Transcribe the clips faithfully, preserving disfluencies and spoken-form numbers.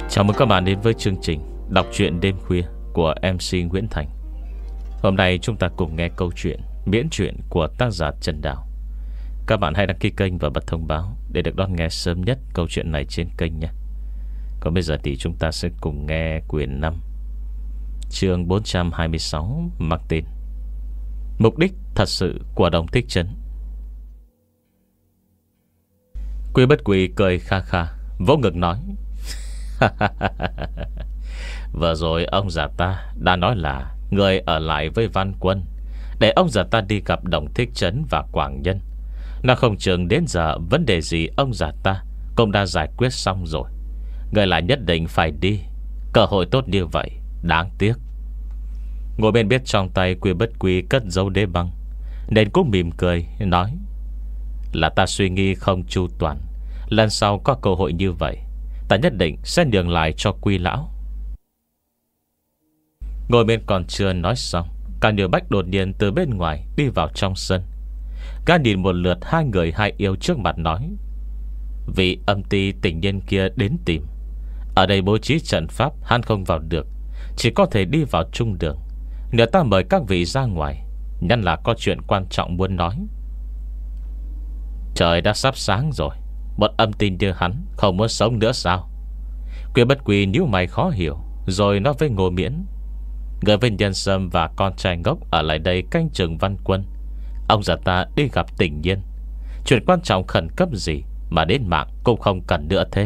Chào mừng các bạn đến với chương trình đọc truyện đêm khuya của em xê Nguyễn Thành. Hôm nay chúng ta cùng nghe câu chuyện miễn truyện của tác giả Trần Đào. Các bạn hãy đăng ký kênh và bật thông báo để được đón nghe sớm nhất câu chuyện này trên kênh nhé. Còn bây giờ thì chúng ta sẽ cùng nghe quyển năm, chương bốn trăm hai mươi sáu, mang tên Mục đích thật sự của Đồng Thích Trấn. Quy Bất Quỳ cười kha kha, vỗ ngực nói: vừa rồi ông già ta đã nói là người ở lại với Văn Quân, để ông già ta đi gặp Đồng Thích Trấn và Quảng Nhân. Nó không chừng đến giờ vấn đề gì ông già ta cũng đã giải quyết xong rồi. Người lại nhất định phải đi. Cơ hội tốt như vậy, đáng tiếc. Ngồi bên biết trong tay Quy Bất Quy cất dấu đế băng, nên cũng mỉm cười nói: là ta suy nghĩ không chu toàn. Lần sau có cơ hội như vậy, ta nhất định sẽ nhường lại cho Quy lão. Ngồi bên còn chưa nói xong, Cả Nhược Bách đột nhiên từ bên ngoài đi vào trong sân. Gã nhìn một lượt hai người hai yêu trước mặt nói: vị âm ty tình nhân kia đến tìm. Ở đây bố trí trận pháp, hắn không vào được, chỉ có thể đi vào trung đường. Nếu ta mời các vị ra ngoài, nhân là có chuyện quan trọng muốn nói. Trời đã sắp sáng rồi, một âm tin như hắn không muốn sống nữa sao? Quy Bất Quy nhíu mày khó hiểu, rồi nói với Ngô Miễn: người với Nhân Sâm và con trai ngốc ở lại đây canh chừng Văn Quân. Ông già ta đi gặp tình nhân, chuyện quan trọng khẩn cấp gì mà đến mạng cũng không cần nữa thế.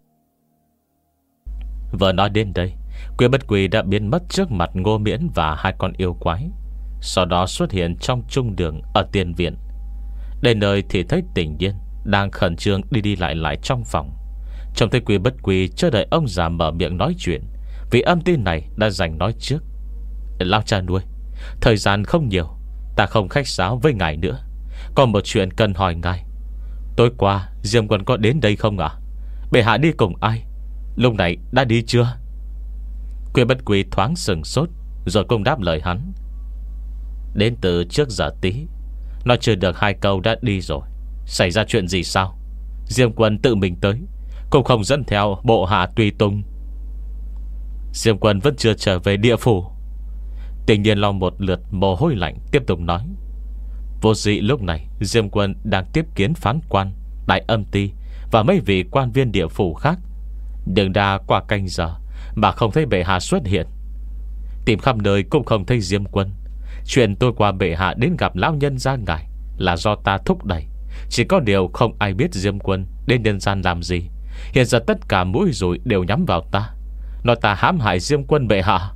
Vừa nói đến đây, Quy Bất Quy đã biến mất trước mặt Ngô Miễn và hai con yêu quái, sau đó xuất hiện trong trung đường ở tiền viện. Đến nơi thì thấy tình nhân đang khẩn trương đi đi lại lại trong phòng. Trông thấy Quy Bất Quy chưa đợi ông già mở miệng nói chuyện, vì âm tin này đã giành nói trước: lão cha nuôi, thời gian không nhiều, ta không khách sáo với ngài nữa. Còn một chuyện cần hỏi ngài. Tối qua Diêm Quân có đến đây không ạ? À? Bệ hạ đi cùng ai? Lúc này đã đi chưa? Quy Bất Quy thoáng sừng sốt, rồi cũng đáp lời hắn: đến từ trước giờ tí. Nó chưa được hai câu đã đi rồi. Xảy ra chuyện gì sao? Diêm Quân tự mình tới, cũng không dẫn theo bộ hạ tùy tùng. Diêm Quân vẫn chưa trở về địa phủ. Tình nhiên lau một lượt mồ hôi lạnh, tiếp tục nói: vô dị lúc này Diêm Quân đang tiếp kiến phán quan, đại âm ty và mấy vị quan viên địa phủ khác. Đường đa qua canh giờ mà không thấy bệ hạ xuất hiện. Tìm khắp nơi cũng không thấy Diêm Quân. Chuyện tôi qua bệ hạ đến gặp lão nhân gia ngài là do ta thúc đẩy. Chỉ có điều không ai biết Diêm Quân đến nhân gian làm gì. Hiện giờ tất cả mũi dùi đều nhắm vào ta, nói ta hãm hại Diêm Quân bệ hạ.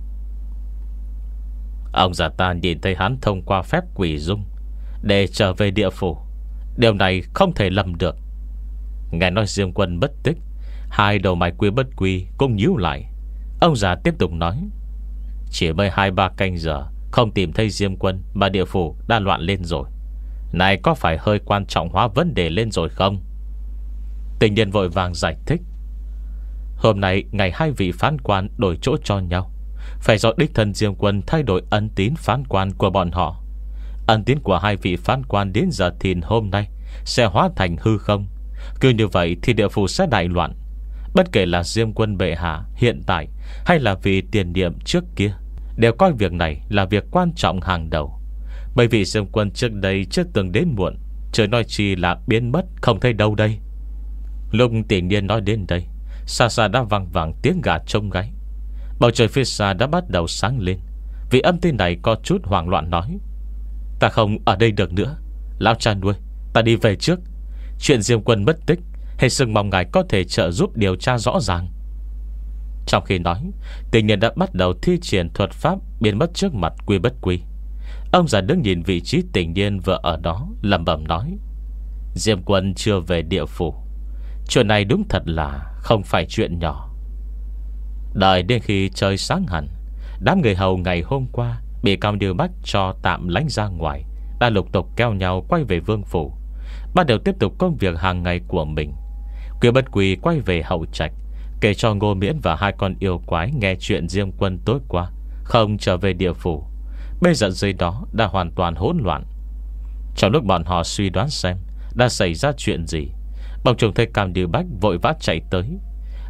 Ông già ta nhìn thấy hắn thông qua phép quỷ dung để trở về địa phủ. Điều này không thể lầm được. Nghe nói Diêm Quân mất tích, hai đầu mày Quy Bất Quy cũng nhíu lại. Ông già tiếp tục nói: chỉ mới hai ba canh giờ không tìm thấy Diêm Quân mà địa phủ đã loạn lên rồi. Này có phải hơi quan trọng hóa vấn đề lên rồi không? Tình nhân vội vàng giải thích: hôm nay ngày hai vị phán quan đổi chỗ cho nhau, phải do đích thân Diêm Quân thay đổi ân tín phán quan của bọn họ. Ân tín của hai vị phán quan đến giờ thìn hôm nay sẽ hóa thành hư không. Cứ như vậy thì địa phủ sẽ đại loạn. Bất kể là Diêm Quân bệ hạ hiện tại hay là vì tiền niệm trước kia, đều coi việc này là việc quan trọng hàng đầu. Bởi vì Diêm Quân trước đây chưa từng đến muộn, trời nói chi là biến mất không thấy đâu đây. Lúc Tiền Niên nói đến đây, xa xa đã vang vang tiếng gà trông gáy. Bầu trời phía xa đã bắt đầu sáng lên. Vì âm tin này có chút hoảng loạn nói: ta không ở đây được nữa, lão cha nuôi, ta đi về trước. Chuyện Diêm Quân mất tích, hệ sừng mong ngài có thể trợ giúp điều tra rõ ràng. Trong khi nói, Tình Niên đã bắt đầu thi triển thuật pháp biến mất trước mặt Quy Bất Quy. Ông già đứng nhìn vị trí Tình Niên vừa ở đó, lẩm bẩm nói: Diêm Quân chưa về địa phủ. Chuyện này đúng thật là không phải chuyện nhỏ. Đợi đến khi trời sáng hẳn, đám người hầu ngày hôm qua bị Cao Như Bách cho tạm lánh ra ngoài đã lục tục kéo nhau quay về vương phủ, bắt đầu tiếp tục công việc hàng ngày của mình. Quy Bất Quy quay về hậu trạch, kể cho Ngô Miễn và hai con yêu quái nghe chuyện Diêm Quân tối qua không trở về địa phủ. Bây giờ dưới đó đã hoàn toàn hỗn loạn. Trong lúc bọn họ suy đoán xem đã xảy ra chuyện gì, bỗng trông thấy Cam Như Bách vội vã chạy tới.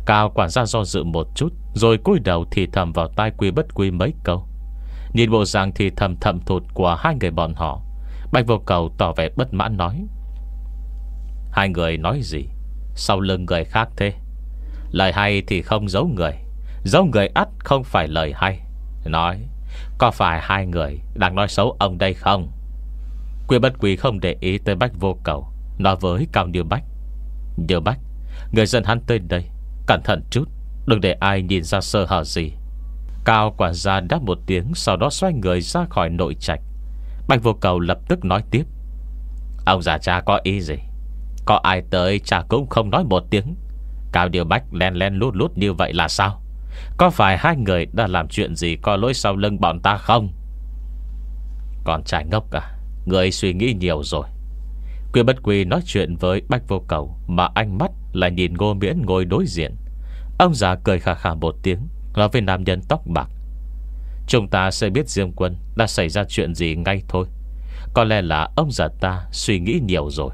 Cao quản gia do dự một chút, rồi cúi đầu thì thầm vào tai Quy Bất Quy mấy câu. Nhìn bộ dạng thì thầm thầm thụt của hai người bọn họ, Bạch Vô Cầu tỏ vẻ bất mãn nói: Hai người nói gì sau lưng người khác thế? Lời hay thì không giấu người, giấu người ắt không phải lời hay. Nói, có phải hai người đang nói xấu ông đây không? Quy Bất Quy không để ý tới Bạch Vô Cầu, nói với Cao Như Bách: Như Bách, người dân hắn tới đây, cẩn thận chút, đừng để ai nhìn ra sơ hở gì. Cao quản gia đáp một tiếng, sau đó xoay người ra khỏi nội trạch. Bạch Vô Cầu lập tức nói tiếp: Ông già cha có ý gì? Có ai tới cha cũng không nói một tiếng. Cao Điều Bách len len lút lút như vậy là sao? Có phải hai người đã làm chuyện gì có lỗi sau lưng bọn ta không? Còn trai ngốc à, người suy nghĩ nhiều rồi. Quy Bất Quy nói chuyện với Bạch Vô Cầu, mà ánh mắt lại nhìn Ngô Miễn ngồi đối diện. Ông già cười khà khà một tiếng, nói với nam nhân tóc bạc: Chúng ta sẽ biết Diêm Quân đã xảy ra chuyện gì ngay thôi. Có lẽ là ông già ta suy nghĩ nhiều rồi.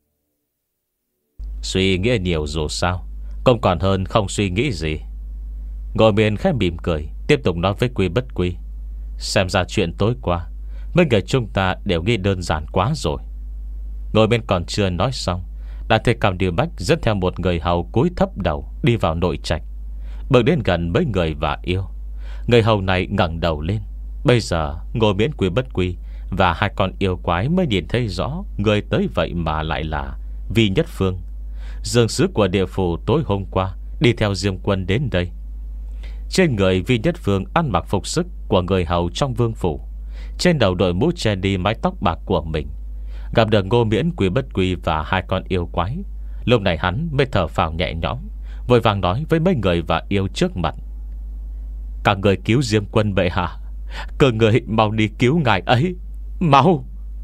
Suy nghĩ nhiều rồi sao? Không còn hơn không suy nghĩ gì. Ngô Miễn khẽ mỉm cười, tiếp tục nói với Quy Bất Quy: Xem ra chuyện tối qua mấy người chúng ta đều nghĩ đơn giản quá rồi. Ngồi bên còn chưa nói xong, đã thấy Cao Điều Bách dẫn theo một người hầu cúi thấp đầu đi vào nội trạch, bước đến gần mấy người và yêu. Người hầu này ngẩng đầu lên. Bây giờ Ngô Miễn, Quy Bất Quy và hai con yêu quái mới nhìn thấy rõ người tới vậy mà lại là Vi Nhất Phương, dương sứ của địa phủ tối hôm qua đi theo Diêm Quân đến đây. Trên người Vi Nhất Phương ăn mặc phục sức của người hầu trong vương phủ, trên đầu đội mũ che đi mái tóc bạc của mình. Gặp được Ngô Miễn, Quy Bất Quy và hai con yêu quái, lúc này hắn mới thở phào nhẹ nhõm, vội vàng nói với mấy người và yêu trước mặt: Các người cứu Diêm Quân bệ hạ, cơ người mau đi cứu ngài ấy, mau.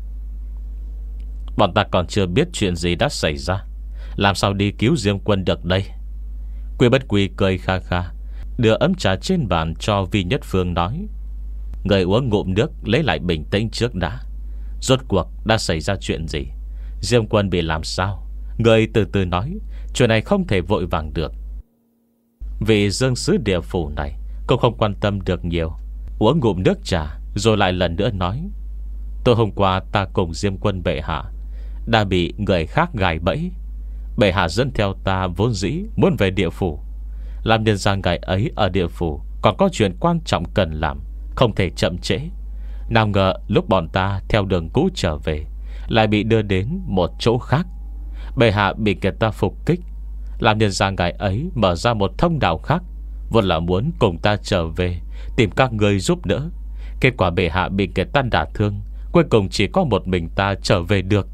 Bọn ta còn chưa biết chuyện gì đã xảy ra, làm sao đi cứu Diêm Quân được đây? Quy Bất Quy cười kha kha, đưa ấm trà trên bàn cho Vi Nhất Phương, nói: Người uống ngụm nước lấy lại bình tĩnh trước đã. Rốt cuộc đã xảy ra chuyện gì? Diêm Quân bị làm sao? Người từ từ nói, chuyện này không thể vội vàng được. Vị dương sứ địa phủ này cũng không quan tâm được nhiều, uống ngụm nước trà rồi lại lần nữa nói: Tối hôm qua ta cùng Diêm Quân bệ hạ đã bị người khác gài bẫy. Bệ hạ dẫn theo ta vốn dĩ muốn về địa phủ, làm nhân ra ngài ấy ở địa phủ còn có chuyện quan trọng cần làm, không thể chậm trễ. Nào ngờ lúc bọn ta theo đường cũ trở về, lại bị đưa đến một chỗ khác. Bệ hạ bị người ta phục kích, làm nhân ra ngài ấy mở ra một thông đạo khác, vốn là muốn cùng ta trở về tìm các người giúp đỡ. Kết quả bệ hạ bị người ta đả thương, cuối cùng chỉ có một mình ta trở về được.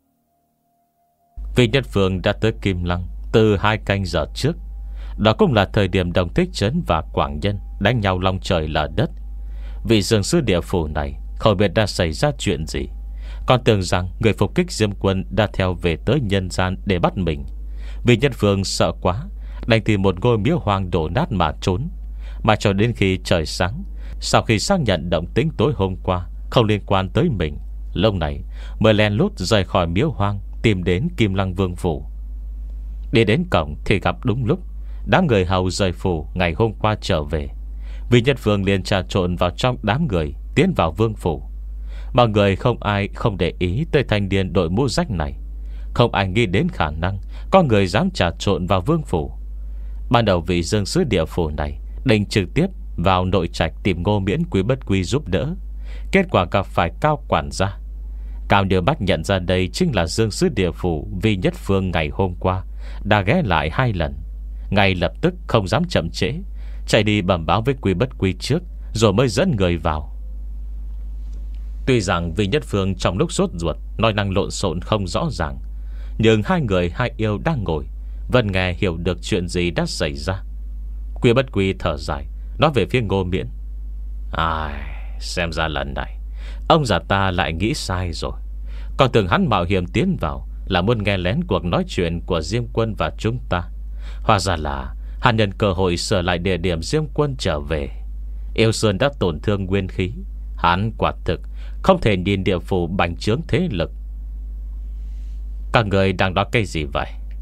Vi Nhất Phương đã tới Kim Lăng từ hai canh giờ trước. Đó cũng là thời điểm Đồng Thích Trấn và Quảng Nhân đánh nhau long trời lở đất. Vị dương sư địa phủ này không biết đã xảy ra chuyện gì, còn tưởng rằng người phục kích Diêm Quân đã theo về tới nhân gian để bắt mình. Vì Nhân Phương sợ quá, đành tìm một ngôi miếu hoang đổ nát mà trốn. Mà cho đến khi trời sáng, sau khi xác nhận động tĩnh tối hôm qua không liên quan tới mình, lúc này mới len lút rời khỏi miếu hoang, tìm đến Kim Lăng Vương phủ. Đi đến cổng thì gặp đúng lúc đám người hầu rời phủ ngày hôm qua trở về. Vì Nhân Phương liền trà trộn vào trong đám người, tiến vào vương phủ. Mọi người không ai không để ý tới thanh niên đội mũ rách này. Không ai nghĩ đến khả năng có người dám trà trộn vào vương phủ. Ban đầu vị dương sứ địa phủ này định trực tiếp vào nội trạch tìm Ngô Miễn, Quý Bất Quy giúp đỡ. Kết quả gặp phải Cao quản gia. Cao Điều Bách nhận ra đây chính là dương sứ địa phủ Vi Nhất Phương ngày hôm qua đã ghé lại hai lần. Ngay lập tức không dám chậm trễ, chạy đi bẩm báo với Quý Bất Quy trước, rồi mới dẫn người vào. Tuy rằng Vi Nhất Phương trong lúc sốt ruột nói năng lộn xộn không rõ ràng, nhưng hai người hai yêu đang ngồi vẫn nghe hiểu được chuyện gì đã xảy ra. Quý Bất Quy thở dài, nói về phía Ngô Miễn: Ai, xem ra lần này ông già ta lại nghĩ sai rồi. Còn tưởng hắn mạo hiểm tiến vào là muốn nghe lén cuộc nói chuyện của Diêm Quân và chúng ta. Hóa ra là hắn nhân cơ hội sửa lại địa điểm Diêm Quân trở về. Yêu Sơn đã tổn thương nguyên khí, hắn quả thực không thể nhìn địa phủ bành trướng thế lực. Các người đang nói cái gì vậy?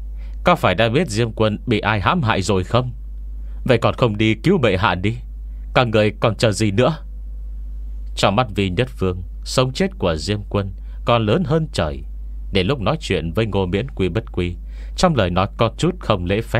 có phải đã biết Diêm Quân bị ai hãm hại rồi không? Vậy còn không đi cứu bệ hạ đi, các người còn chờ gì nữa? Trong mắt Vi Nhất Phương, sống chết của Diêm Quân còn lớn hơn trời. Để lúc nói chuyện với Ngô Miễn Quy Bất Quy, trong lời nói có chút không lễ phép.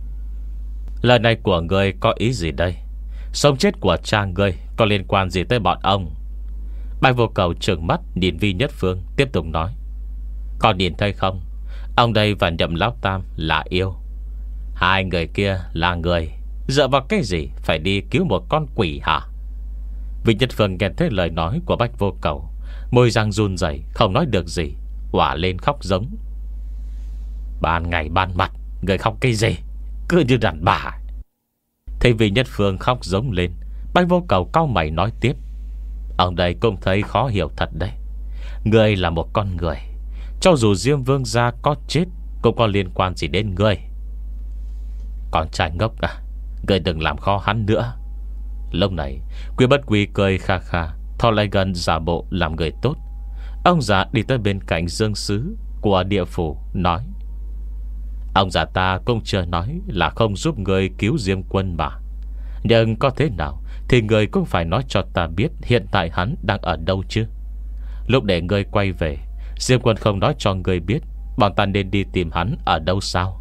Lời này của người có ý gì đây? Sống chết của cha ngươi có liên quan gì tới bọn ông? Bạch Vô Cầu trừng mắt nhìn Vi Nhất Phương, tiếp tục nói: còn nhìn thấy không, ông đây và Nhậm Lão Tam là yêu. Hai người kia là người, dựa vào cái gì phải đi cứu một con quỷ hả? Vi Nhất Phương nghe thấy lời nói của Bạch Vô Cầu, môi răng run rẩy, không nói được gì, quả lên khóc giống. Ban ngày ban mặt, người khóc cái gì, cứ như đàn bà. Thấy Vi Nhất Phương khóc giống lên, Bạch Vô Cầu cau mày nói tiếp: ông đây cũng thấy khó hiểu thật đấy. Ngươi là một con người, cho dù Diêm Vương gia có chết cũng có liên quan gì đến ngươi. Con trai ngốc à, ngươi đừng làm khó hắn nữa. Lúc này Quy Bất Quy cười kha kha, thò lại gần giả bộ làm người tốt. Ông già đi tới bên cạnh dương sứ của địa phủ, nói: ông già ta cũng chưa nói là không giúp người cứu Diêm Quân mà. Nhưng có thế nào thì người cũng phải nói cho ta biết hiện tại hắn đang ở đâu chứ. Lúc để người quay về, Diêm Quân không nói cho người biết bọn ta nên đi tìm hắn ở đâu sao?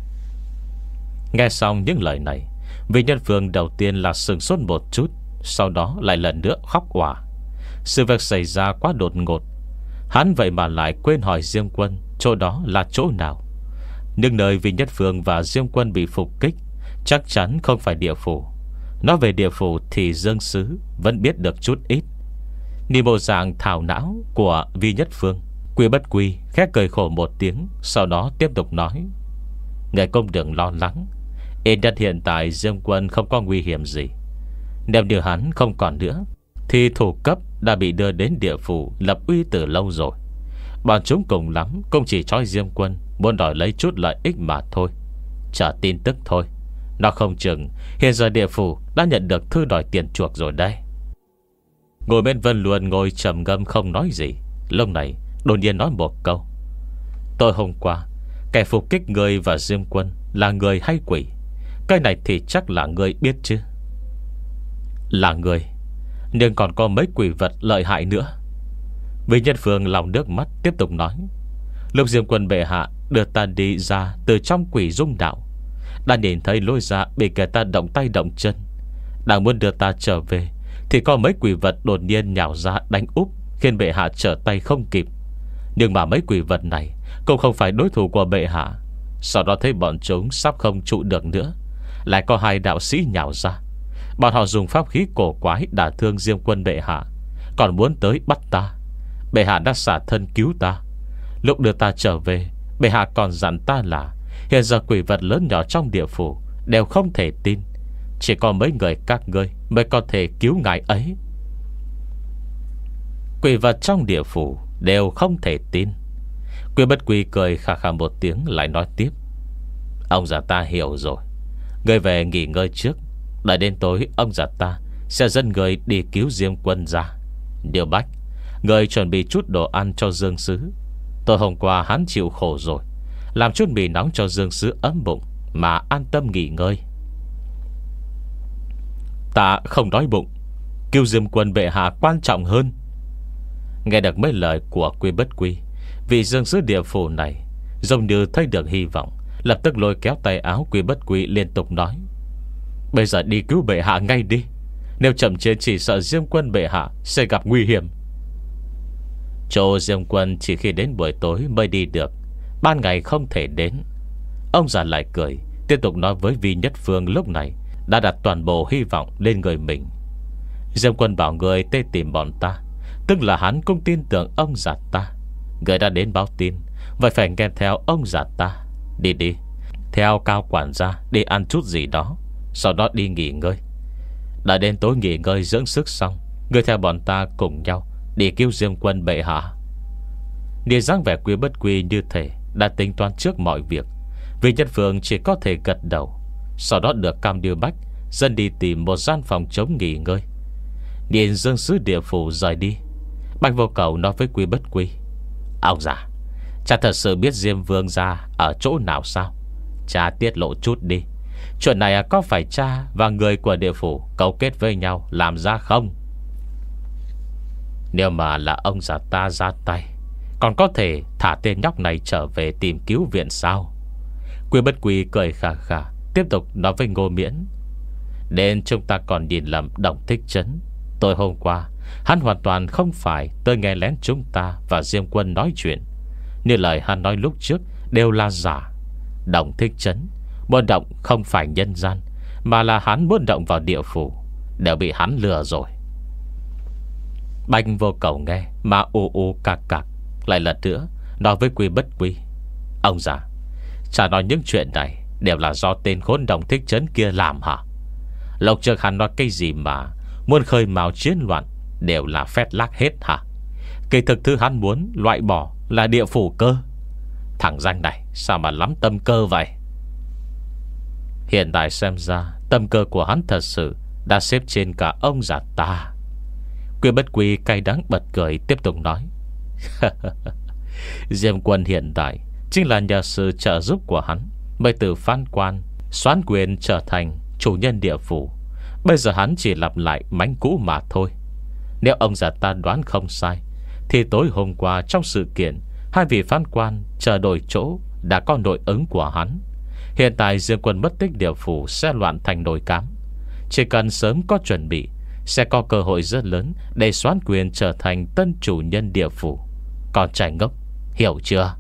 Nghe xong những lời này, Vi Nhân Phương đầu tiên là sừng sốt một chút, sau đó lại lần nữa khóc òa. Sự việc xảy ra quá đột ngột, hắn vậy mà lại quên hỏi Diêm Quân chỗ đó là chỗ nào. Nhưng nơi Vi Nhất Phương và Diêm Quân bị phục kích chắc chắn không phải địa phủ. Nói về địa phủ thì Dương Sứ vẫn biết được chút ít. Nhìn bộ dạng thảo não của Vi Nhất Phương, Quy Bất Quy khẽ cười khổ một tiếng, sau đó tiếp tục nói: người cũng đừng lo lắng, ít nhất hiện tại Diêm Quân không có nguy hiểm gì. Nếu như hắn không còn nữa thì thủ cấp đã bị đưa đến địa phủ lập uy từ lâu rồi. Bọn chúng cùng lắm cũng chỉ trói Diêm Quân, muốn đòi lấy chút lợi ích mà thôi. Chờ tin tức thôi. Nó không chừng hiện giờ địa phủ đã nhận được thư đòi tiền chuộc rồi đây. Ngồi bên Vân Luân ngồi trầm ngâm không nói gì. Lúc này đột nhiên nói một câu: tôi hôm qua kẻ phục kích người và Diêm Quân là người hay quỷ? Cái này thì chắc là người biết chứ. Là người, nhưng còn có mấy quỷ vật lợi hại nữa. Vì Nhân Phương lòng nước mắt tiếp tục nói: lúc Diêm Quân bệ hạ đưa ta đi ra từ trong quỷ dung đạo, đã nhìn thấy lối ra bị kẻ ta động tay động chân. Đang muốn đưa ta trở về thì có mấy quỷ vật đột nhiên nhào ra đánh úp, khiến bệ hạ trở tay không kịp. Nhưng mà mấy quỷ vật này cũng không phải đối thủ của bệ hạ. Sau đó thấy bọn chúng sắp không trụ được nữa, lại có hai đạo sĩ nhào ra. Bọn họ dùng pháp khí cổ quái đả thương Diêm Quân bệ hạ, còn muốn tới bắt ta. Bệ hạ đã xả thân cứu ta. Lúc đưa ta trở về, bệ hạ còn dặn ta là hiện giờ quỷ vật lớn nhỏ trong địa phủ đều không thể tin, chỉ có mấy người các ngươi mới có thể cứu ngài ấy. Quỷ vật trong địa phủ đều không thể tin. Quy Bất Quy cười khà khà một tiếng, lại nói tiếp: ông già ta hiểu rồi, ngươi về nghỉ ngơi trước. Đợi đến tối ông già ta sẽ dẫn người đi cứu Diêm Quân ra. Điều Bách, người chuẩn bị chút đồ ăn cho Dương Sứ. Tôi hôm qua hắn chịu khổ rồi, làm chút mì nóng cho Dương Sứ ấm bụng, mà an tâm nghỉ ngơi. Ta không đói bụng, cứu Diêm Quân bệ hạ quan trọng hơn. Nghe được mấy lời của Quy Bất Quy, vị Dương Sứ địa phủ này giống như thấy được hy vọng, lập tức lôi kéo tay áo Quy Bất Quy liên tục nói: bây giờ đi cứu bệ hạ ngay đi, nếu chậm chế chỉ sợ Diêm Quân bệ hạ sẽ gặp nguy hiểm. Chỗ Diêm Quân chỉ khi đến buổi tối mới đi được, ban ngày không thể đến. Ông già lại cười, tiếp tục nói với Vi Nhất Phương lúc này đã đặt toàn bộ hy vọng lên người mình. Diêm Quân bảo người tê tìm bọn ta, tức là hắn cũng tin tưởng ông già ta. Người đã đến báo tin, vậy phải nghe theo ông già ta. Đi đi, theo Cao quản gia đi ăn chút gì đó, sau đó đi nghỉ ngơi. Đã đến tối nghỉ ngơi dưỡng sức xong, người theo bọn ta cùng nhau đi cứu Diêm Quân bệ hạ. Nhìn dáng vẻ Quy Bất Quy như thể đã tính toán trước mọi việc, vì Nhân Phương chỉ có thể gật đầu. Sau đó được Cam Điêu Bách dẫn đi tìm một gian phòng chống nghỉ ngơi. Nhìn Dương Sứ địa phủ rời đi, Bạch Vô Cầu nói với Quy Bất Quy: ông già, cha thật sự biết Diêm Vương gia ở chỗ nào sao? Cha tiết lộ chút đi. Chuyện này có phải cha và người của địa phủ cấu kết với nhau làm ra không? Nếu mà là ông già ta ra tay, còn có thể thả tên nhóc này trở về tìm cứu viện sao? Quy Bất Quy cười khà khà, tiếp tục nói với Ngô Miễn: Đến chúng ta còn nhìn lầm Đồng Thích Trấn. Tối hôm qua hắn hoàn toàn không phải tới nghe lén chúng ta và Diêm Quân nói chuyện. Như lời hắn nói lúc trước đều là giả. Đồng Thích Trấn muốn động không phải nhân gian, mà là hắn muốn động vào địa phủ, đều bị hắn lừa rồi. Bạch Vô Cầu nghe mà u u cạc cạc, lại lần nữa nói với Quy Bất Quy: Ông già, chả nói những chuyện này đều là do tên khốn Đồng Thích Trấn kia làm hả? Lộc trước hắn nói cái gì mà muốn khơi mào chiến loạn đều là phét lác hết hả? Kỳ thực thứ hắn muốn loại bỏ là địa phủ cơ. Thằng danh này sao mà lắm tâm cơ vậy? Hiện tại xem ra tâm cơ của hắn thật sự đã xếp trên cả ông già ta. Quy Bất Quy cay đắng bật cười, tiếp tục nói: Diêm Quân hiện tại chính là nhờ sự trợ giúp của hắn mới từ phán quan soán quyền trở thành chủ nhân địa phủ. Bây giờ hắn chỉ lặp lại mánh cũ mà thôi. Nếu ông già ta đoán không sai, thì tối hôm qua trong sự kiện hai vị phán quan chờ đổi chỗ đã có nội ứng của hắn. Hiện tại Diêm Quân mất tích, địa phủ sẽ loạn thành nồi cám. Chỉ cần sớm có chuẩn bị, sẽ có cơ hội rất lớn để soán quyền trở thành tân chủ nhân địa phủ. Còn trẻ ngốc, hiểu chưa?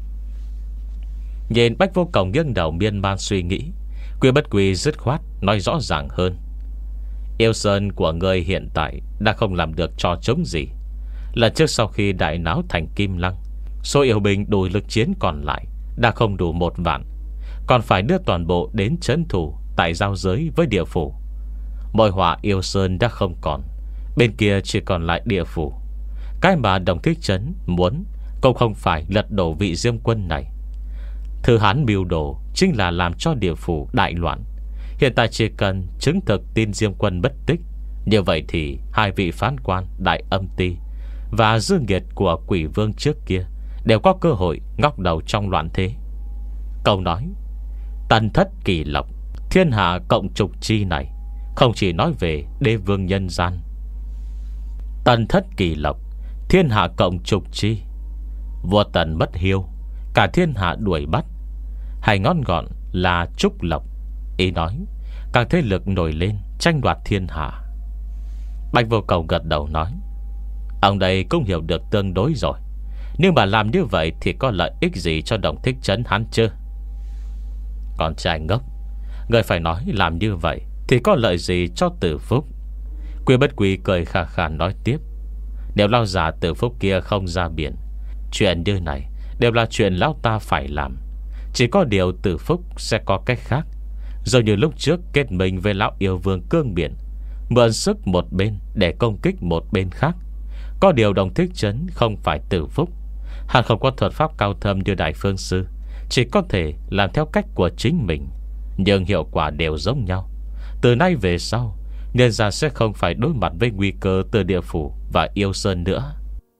Nhìn Bách Vô Cầu nghiêng đầu miên man suy nghĩ, Quy Bất Quy dứt khoát nói rõ ràng hơn: Yêu Sơn của ngươi hiện tại đã không làm được trò chống gì. Lần trước sau khi đại náo thành Kim Lăng, số yêu binh đủ lực chiến còn lại đã không đủ một vạn, còn phải đưa toàn bộ đến trấn thủ tại giao giới với địa phủ. Mồi họa Yêu Sơn đã không còn, bên kia chỉ còn lại địa phủ. Cái mà Đồng Thích Trấn muốn cũng không phải lật đổ vị Diêm Quân này. Thứ hắn mưu đồ chính là làm cho địa phủ đại loạn. Hiện tại chỉ cần chứng thực tin Diêm Quân bất tích, như vậy thì hai vị phán quan Đại Âm Ti và Dương Nghiệt của Quỷ Vương trước kia đều có cơ hội ngóc đầu trong loạn thế. Câu nói tần thất kỳ lộc, thiên hạ cộng trục chi này không chỉ nói về đế vương nhân gian. Tần thất kỳ lộc, thiên hạ cộng trục chi, vua Tần mất hiếu, cả thiên hạ đuổi bắt. Hay ngón gọn là trúc lộc, ý nói các thế lực nổi lên tranh đoạt thiên hạ. Bạch Vô Cầu gật đầu nói: Ông đây cũng hiểu được tương đối rồi. Nhưng mà làm như vậy thì có lợi ích gì cho Đồng Thích Trấn hắn chứ? Con trai ngốc, người phải nói làm như vậy thì có lợi gì cho Tử Phúc? Quy Bất Quy cười khà khà nói tiếp: Nếu lão già Tử Phúc kia không ra biển, chuyện như này đều là chuyện lão ta phải làm. Chỉ có điều Tử Phúc sẽ có cách khác, rồi như lúc trước kết mình với lão yêu vương cương biển, mượn sức một bên để công kích một bên khác. Có điều Đồng Thích Trấn không phải Tử Phúc, hắn không có thuật pháp cao thâm như Đại Phương Sư, chỉ có thể làm theo cách của chính mình, nhưng hiệu quả đều giống nhau. Từ nay về sau, nhân gian sẽ không phải đối mặt với nguy cơ từ địa phủ và Yêu Sơn nữa.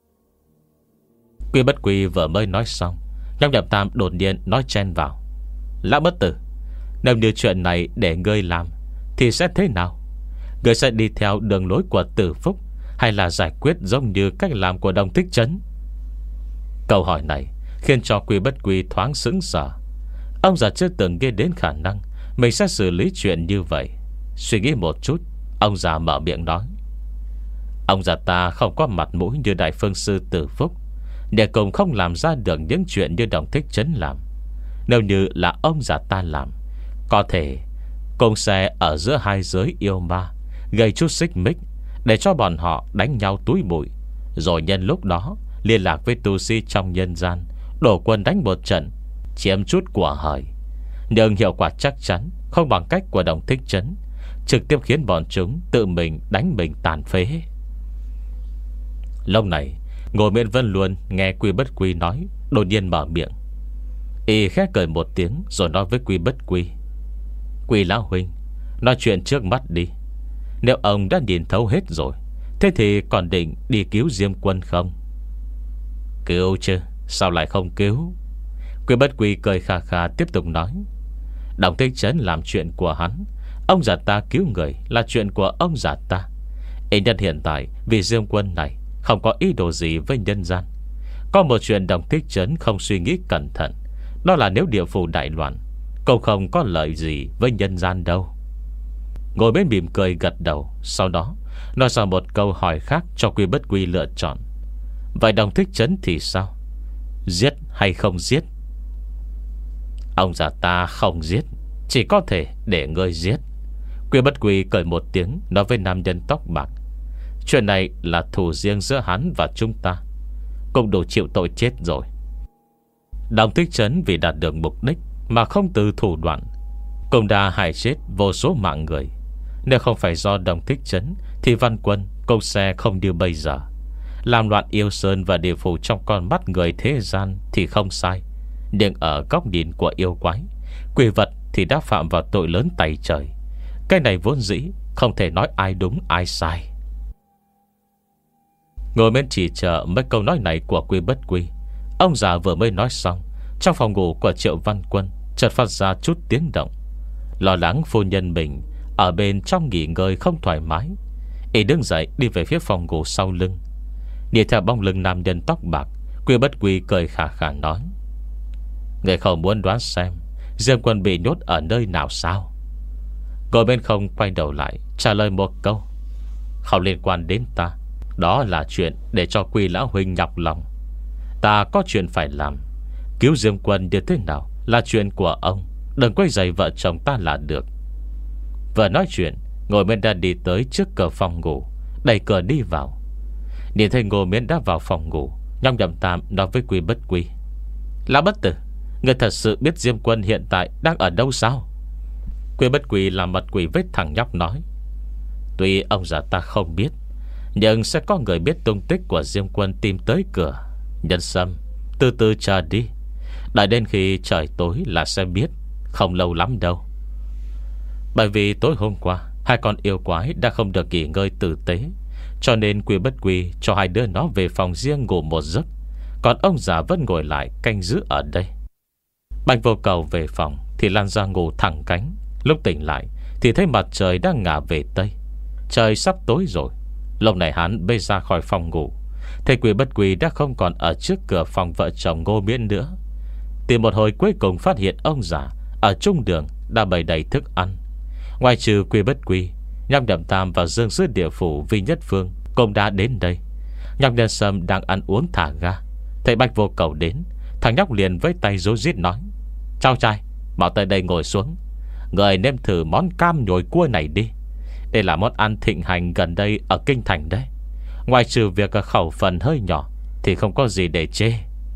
Quy Bất Quy vừa mới nói xong, Nhâm Nhậm Tam đột nhiên nói chen vào: Lão bất tử, nếu như chuyện này để ngươi làm thì sẽ thế nào? Ngươi sẽ đi theo đường lối của Tử Phúc, hay là giải quyết giống như cách làm của Đồng Thích Trấn? Câu hỏi này khiến cho Quy Bất Quy thoáng sững sờ. Ông già chưa từng nghe đến khả năng mình sẽ xử lý chuyện như vậy. Suy nghĩ một chút, ông già mở miệng nói: Ông già ta không có mặt mũi như Đại Phương Sư Tử Phúc, để cùng không làm ra được những chuyện như Đồng Thích Trấn làm. Nếu như là ông già ta làm, có thể cùng sẽ ở giữa hai giới yêu ma, gây chút xích mích, để cho bọn họ đánh nhau túi bụi, rồi nhân lúc đó liên lạc với tu sĩ trong nhân gian, đổ quân đánh một trận, chiếm chút của hời. Nhưng hiệu quả chắc chắn không bằng cách của Đồng Thích Trấn, trực tiếp khiến bọn chúng tự mình đánh mình tàn phế. Lúc này Ngô Miễn Vân luôn nghe Quy Bất Quy nói, đột nhiên mở miệng. Y khẽ cười một tiếng rồi nói với Quy Bất Quy: Quy lão huynh, nói chuyện trước mắt đi. Nếu ông đã nhìn thấu hết rồi, thế thì còn định đi cứu Diêm Quân không? Cứu chứ, sao lại không cứu? Quy Bất Quy cười khà khà tiếp tục nói: Đồng Thích Trấn làm chuyện của hắn, ông già ta cứu người là chuyện của ông già ta. Ít nhất hiện tại vì Dương Quân này không có ý đồ gì với nhân gian. Có một chuyện Đồng Thích Trấn không suy nghĩ cẩn thận, đó là nếu địa phủ đại loạn, cậu không có lợi gì với nhân gian đâu. Ngồi bên mỉm cười gật đầu. Sau đó nói ra một câu hỏi khác cho Quy Bất Quy lựa chọn. Vậy Đồng Thích Trấn thì sao? Giết hay không giết? Ông già ta không giết, chỉ có thể để ngươi giết. Quy Bất Quy cười một tiếng, nói với nam nhân tóc bạc: chuyện này là thù riêng giữa hắn và chúng ta, cũng đủ chịu tội chết rồi. Đồng Thích Trấn vì đạt được mục đích mà không từ thủ đoạn, cũng đã hại chết vô số mạng người. Nếu không phải do Đồng Thích Trấn thì Văn Quân cũng sẽ không như bây giờ. Làm loạn yêu sơn và địa phủ trong con mắt người thế gian thì không sai, nhưng ở góc nhìn của yêu quái, quỷ vật thì đã phạm vào tội lớn tày trời. Cái này vốn dĩ không thể nói ai đúng ai sai. Ngồi bên chỉ chờ mấy câu nói này của Quy Bất Quy, ông già vừa mới nói xong, trong phòng ngủ của Triệu Văn Quân chợt phát ra chút tiếng động. Lo lắng phu nhân mình ở bên trong nghỉ ngơi không thoải mái, y đứng dậy đi về phía phòng ngủ sau lưng. Đi theo bóng lưng nam nhân tóc bạc, Quy Bất Quy cười khà khà nói: người không muốn đoán xem Dương Quân bị nhốt ở nơi nào sao? Ngồi bên không quay đầu lại trả lời một câu: không liên quan đến ta. Đó là chuyện để cho Quy lão huynh nhọc lòng. Ta có chuyện phải làm. Cứu Dương Quân như thế nào là chuyện của ông, đừng quấy rầy vợ chồng ta là được. Vừa nói chuyện, Ngô Miễn đã đi tới trước cửa phòng ngủ, đẩy cửa đi vào. Nhìn thấy Ngô Miễn đã vào phòng ngủ, Nhong Nhậm Tam nói với Quy Bất Quy: lão bất tử, người thật sự biết Diêm Quân hiện tại đang ở đâu sao? Quy Bất Quy làm mặt quỷ vết thằng nhóc nói: tuy ông già ta không biết, nhưng sẽ có người biết tung tích của Diêm Quân tìm tới cửa. Nhân Sâm, từ từ chờ đi, đợi đến khi trời tối là sẽ biết, không lâu lắm đâu. Bởi vì tối hôm qua hai con yêu quái đã không được nghỉ ngơi tử tế, cho nên Quy Bất Quy cho hai đứa nó về phòng riêng ngủ một giấc, còn ông già vẫn ngồi lại canh giữ ở đây. Bạch Vô Cầu về phòng thì lăn ra ngủ thẳng cánh. Lúc tỉnh lại thì thấy mặt trời đang ngả về tây, trời sắp tối rồi. Lúc này hắn bê ra khỏi phòng ngủ, thấy Quy Bất Quy đã không còn ở trước cửa phòng vợ chồng Ngô Miễn nữa. Tìm một hồi cuối cùng phát hiện ông già ở trung đường đã bày đầy thức ăn. Ngoài trừ Quy Bất Quy, Nhong Nhậm Tam và Dương Sứ Địa Phủ Vi Nhất Phương cũng đã đến đây. Nhong Nhân Sâm đang ăn uống thả ga, thấy Bạch Vô Cầu đến, thằng nhóc liền với tay rối rít nói: cháu trai, mau tới đây ngồi xuống. Người nêm thử món cam nhồi cua này đi. Đây là món ăn thịnh hành gần đây ở Kinh Thành đấy. Ngoài trừ việc khẩu phần hơi nhỏ thì không có gì để chê.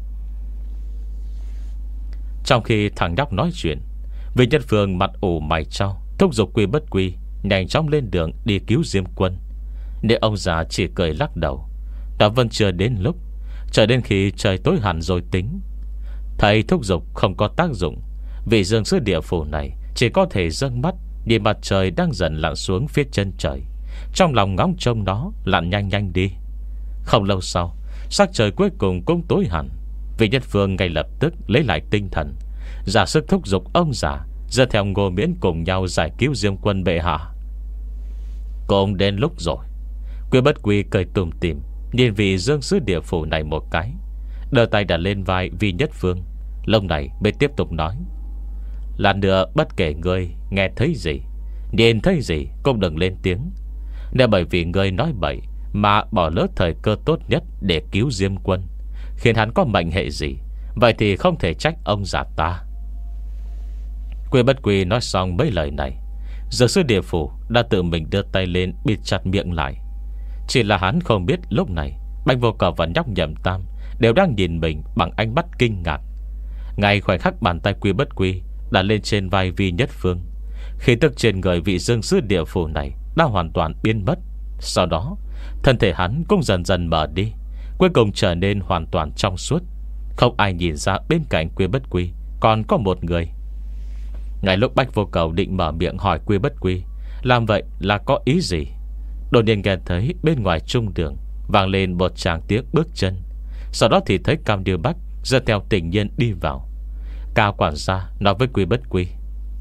Trong khi thằng nhóc nói chuyện, Vi Nhất Phương mặt ủ mày trao thúc giục Quy Bất Quy nhanh chóng lên đường đi cứu Diêm Quân. Nếu ông già chỉ cười lắc đầu, đã vẫn chưa đến lúc, chờ đến khi trời tối hẳn rồi tính. Thầy thúc giục không có tác dụng, vì Dương Sứ Địa Phủ này chỉ có thể dâng mắt nhìn mặt trời đang dần lặn xuống phía chân trời, trong lòng ngóng trông nó lặn nhanh nhanh đi. Không lâu sau, sắc trời cuối cùng cũng tối hẳn. Vi Nhất Phương ngay lập tức lấy lại tinh thần, ra sức thúc giục ông già dẫn theo Ngô Miễn cùng nhau giải cứu Diêm Quân bệ hạ. Cũng đến lúc rồi. Quy Bất Quy cười tủm tỉm nhìn vị Dương Sứ Địa Phủ này một cái, đưa tay đặt lên vai Vi Nhất Phương. Lúc này mới tiếp tục nói: lần nữa bất kể ngươi nghe thấy gì, nhìn thấy gì cũng đừng lên tiếng. Nếu bởi vì ngươi nói bậy mà bỏ lỡ thời cơ tốt nhất để cứu Diêm Quân, khiến hắn có mệnh hệ gì, vậy thì không thể trách ông già ta. Quy Bất Quy nói xong mấy lời này, Dương Sứ Địa Phủ đã tự mình đưa tay lên bịt chặt miệng lại. Chỉ là hắn không biết lúc này Bạch Vô Cầu và Nhóc Nhậm Tam đều đang nhìn mình bằng ánh mắt kinh ngạc. Ngay khoảnh khắc bàn tay Quy Bất Quy đặt lên trên vai Vi Nhất Phương, khí tức trên người vị Dương Sứ Địa Phủ này đã hoàn toàn biến mất. Sau đó thân thể hắn cũng dần dần mở đi, cuối cùng trở nên hoàn toàn trong suốt. Không ai nhìn ra bên cạnh Quy Bất Quy còn có một người. Ngay lúc Bạch Vô Cầu định mở miệng hỏi Quy Bất Quy làm vậy là có ý gì, đột nhiên nghe thấy bên ngoài trung đường vang lên một tràng tiếng bước chân. Sau đó thì thấy Cam Điêu Bách dẫn theo Tình Nhiên đi vào. Cao quản gia nói với Quy Bất Quy: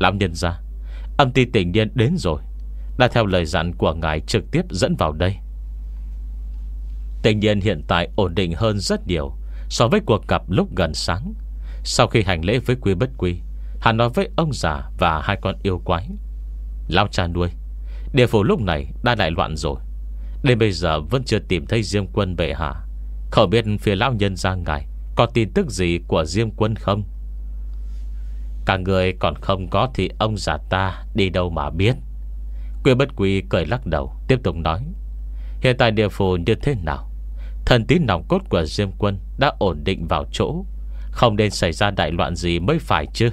Lão nhân gia, âm ty tình nhiên đến rồi, đã theo lời dặn của ngài trực tiếp dẫn vào đây. Tình nhiên hiện tại ổn định hơn rất nhiều so với cuộc gặp lúc gần sáng. Sau khi hành lễ với Quy Bất Quy, hắn nói với ông già và hai con yêu quái: Lão cha nuôi, địa phủ lúc này đã đại loạn rồi. Đến bây giờ vẫn chưa tìm thấy Diêm Quân bệ hạ. Không biết phía lão nhân gia ngài có tin tức gì của Diêm Quân không? Cả người còn không có thì ông già ta đi đâu mà biết. Quy Bất Quy cười lắc đầu, tiếp tục nói: Hiện tại địa phủ như thế nào? Thần tín nòng cốt của Diêm Quân đã ổn định vào chỗ, không nên xảy ra đại loạn gì mới phải chứ.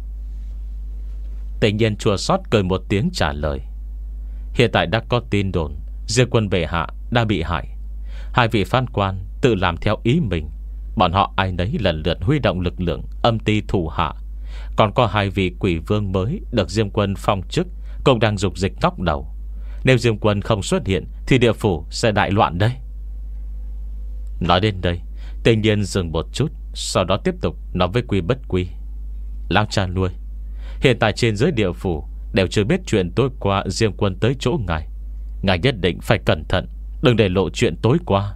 Tự nhiên chua xót cười một tiếng trả lời: Hiện tại đã có tin đồn Diêm Quân bệ hạ đã bị hại. Hai vị phán quan tự làm theo ý mình. Bọn họ ai nấy lần lượt huy động lực lượng âm ty thủ hạ. Còn có hai vị quỷ vương mới được Diêm Quân phong chức cũng đang dục dịch ngóc đầu. Nếu Diêm Quân không xuất hiện thì địa phủ sẽ đại loạn đây. Nói đến đây, tự nhiên dừng một chút, sau đó tiếp tục nói với Quy Bất Quy: Lão cha nuôi, hiện tại trên dưới địa phủ đều chưa biết chuyện tối qua Diêm Quân tới chỗ ngài. Ngài nhất định phải cẩn thận, đừng để lộ chuyện tối qua.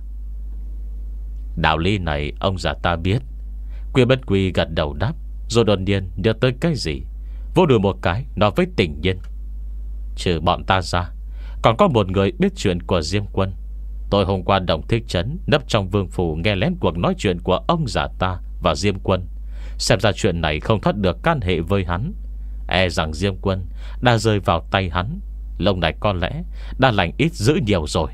Đạo lý này ông già ta biết. Quy Bất Quy gật đầu đáp, rồi đột nhiên nhớ tới cái gì, vỗ đùi một cái nói với Tình Nhiên: Trừ bọn ta ra, còn có một người biết chuyện của Diêm Quân. Tôi hôm qua Đồng Thích Trấn nấp trong vương phủ nghe lén cuộc nói chuyện của ông già ta và Diêm Quân. Xem ra chuyện này không thoát được can hệ với hắn. E rằng Diêm Quân đã rơi vào tay hắn. Lâu này có lẽ đã lành ít dữ nhiều rồi.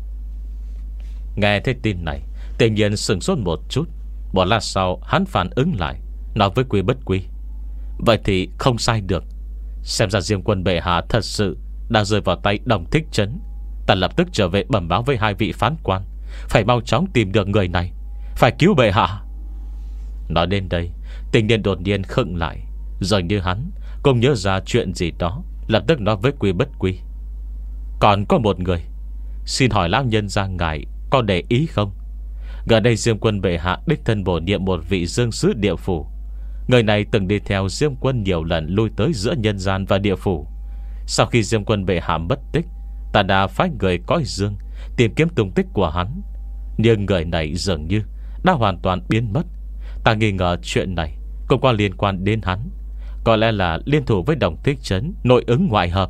Nghe thấy tin này, Tự nhiên sừng sốt một chút. Một lát sau hắn phản ứng lại, nói với Quy Bất Quy: Vậy thì không sai được. Xem ra Diêm Quân bệ hạ thật sự đã rơi vào tay Đồng Thích Trấn. Ta lập tức trở về bẩm báo với hai vị phán quan, phải mau chóng tìm được người này, phải cứu bệ hạ. Nói đến đây, Tình Nhiên đột nhiên khựng lại, rồi như hắn cũng nhớ ra chuyện gì đó, lập tức nói với Quy Bất Quy: Còn có một người, xin hỏi lão nhân gia ngài có để ý không? Gần đây Diêm Quân bệ hạ đích thân bổ nhiệm một vị dương sứ địa phủ. Người này từng đi theo Diêm Quân nhiều lần lui tới giữa nhân gian và địa phủ. Sau khi Diêm Quân bệ hạ mất tích, ta đã phái người cõi dương tìm kiếm tung tích của hắn. Nhưng người này dường như đã hoàn toàn biến mất. Ta nghi ngờ chuyện này cũng có liên quan đến hắn. Có lẽ là liên thủ với Đồng Thích Trấn, nội ứng ngoại hợp.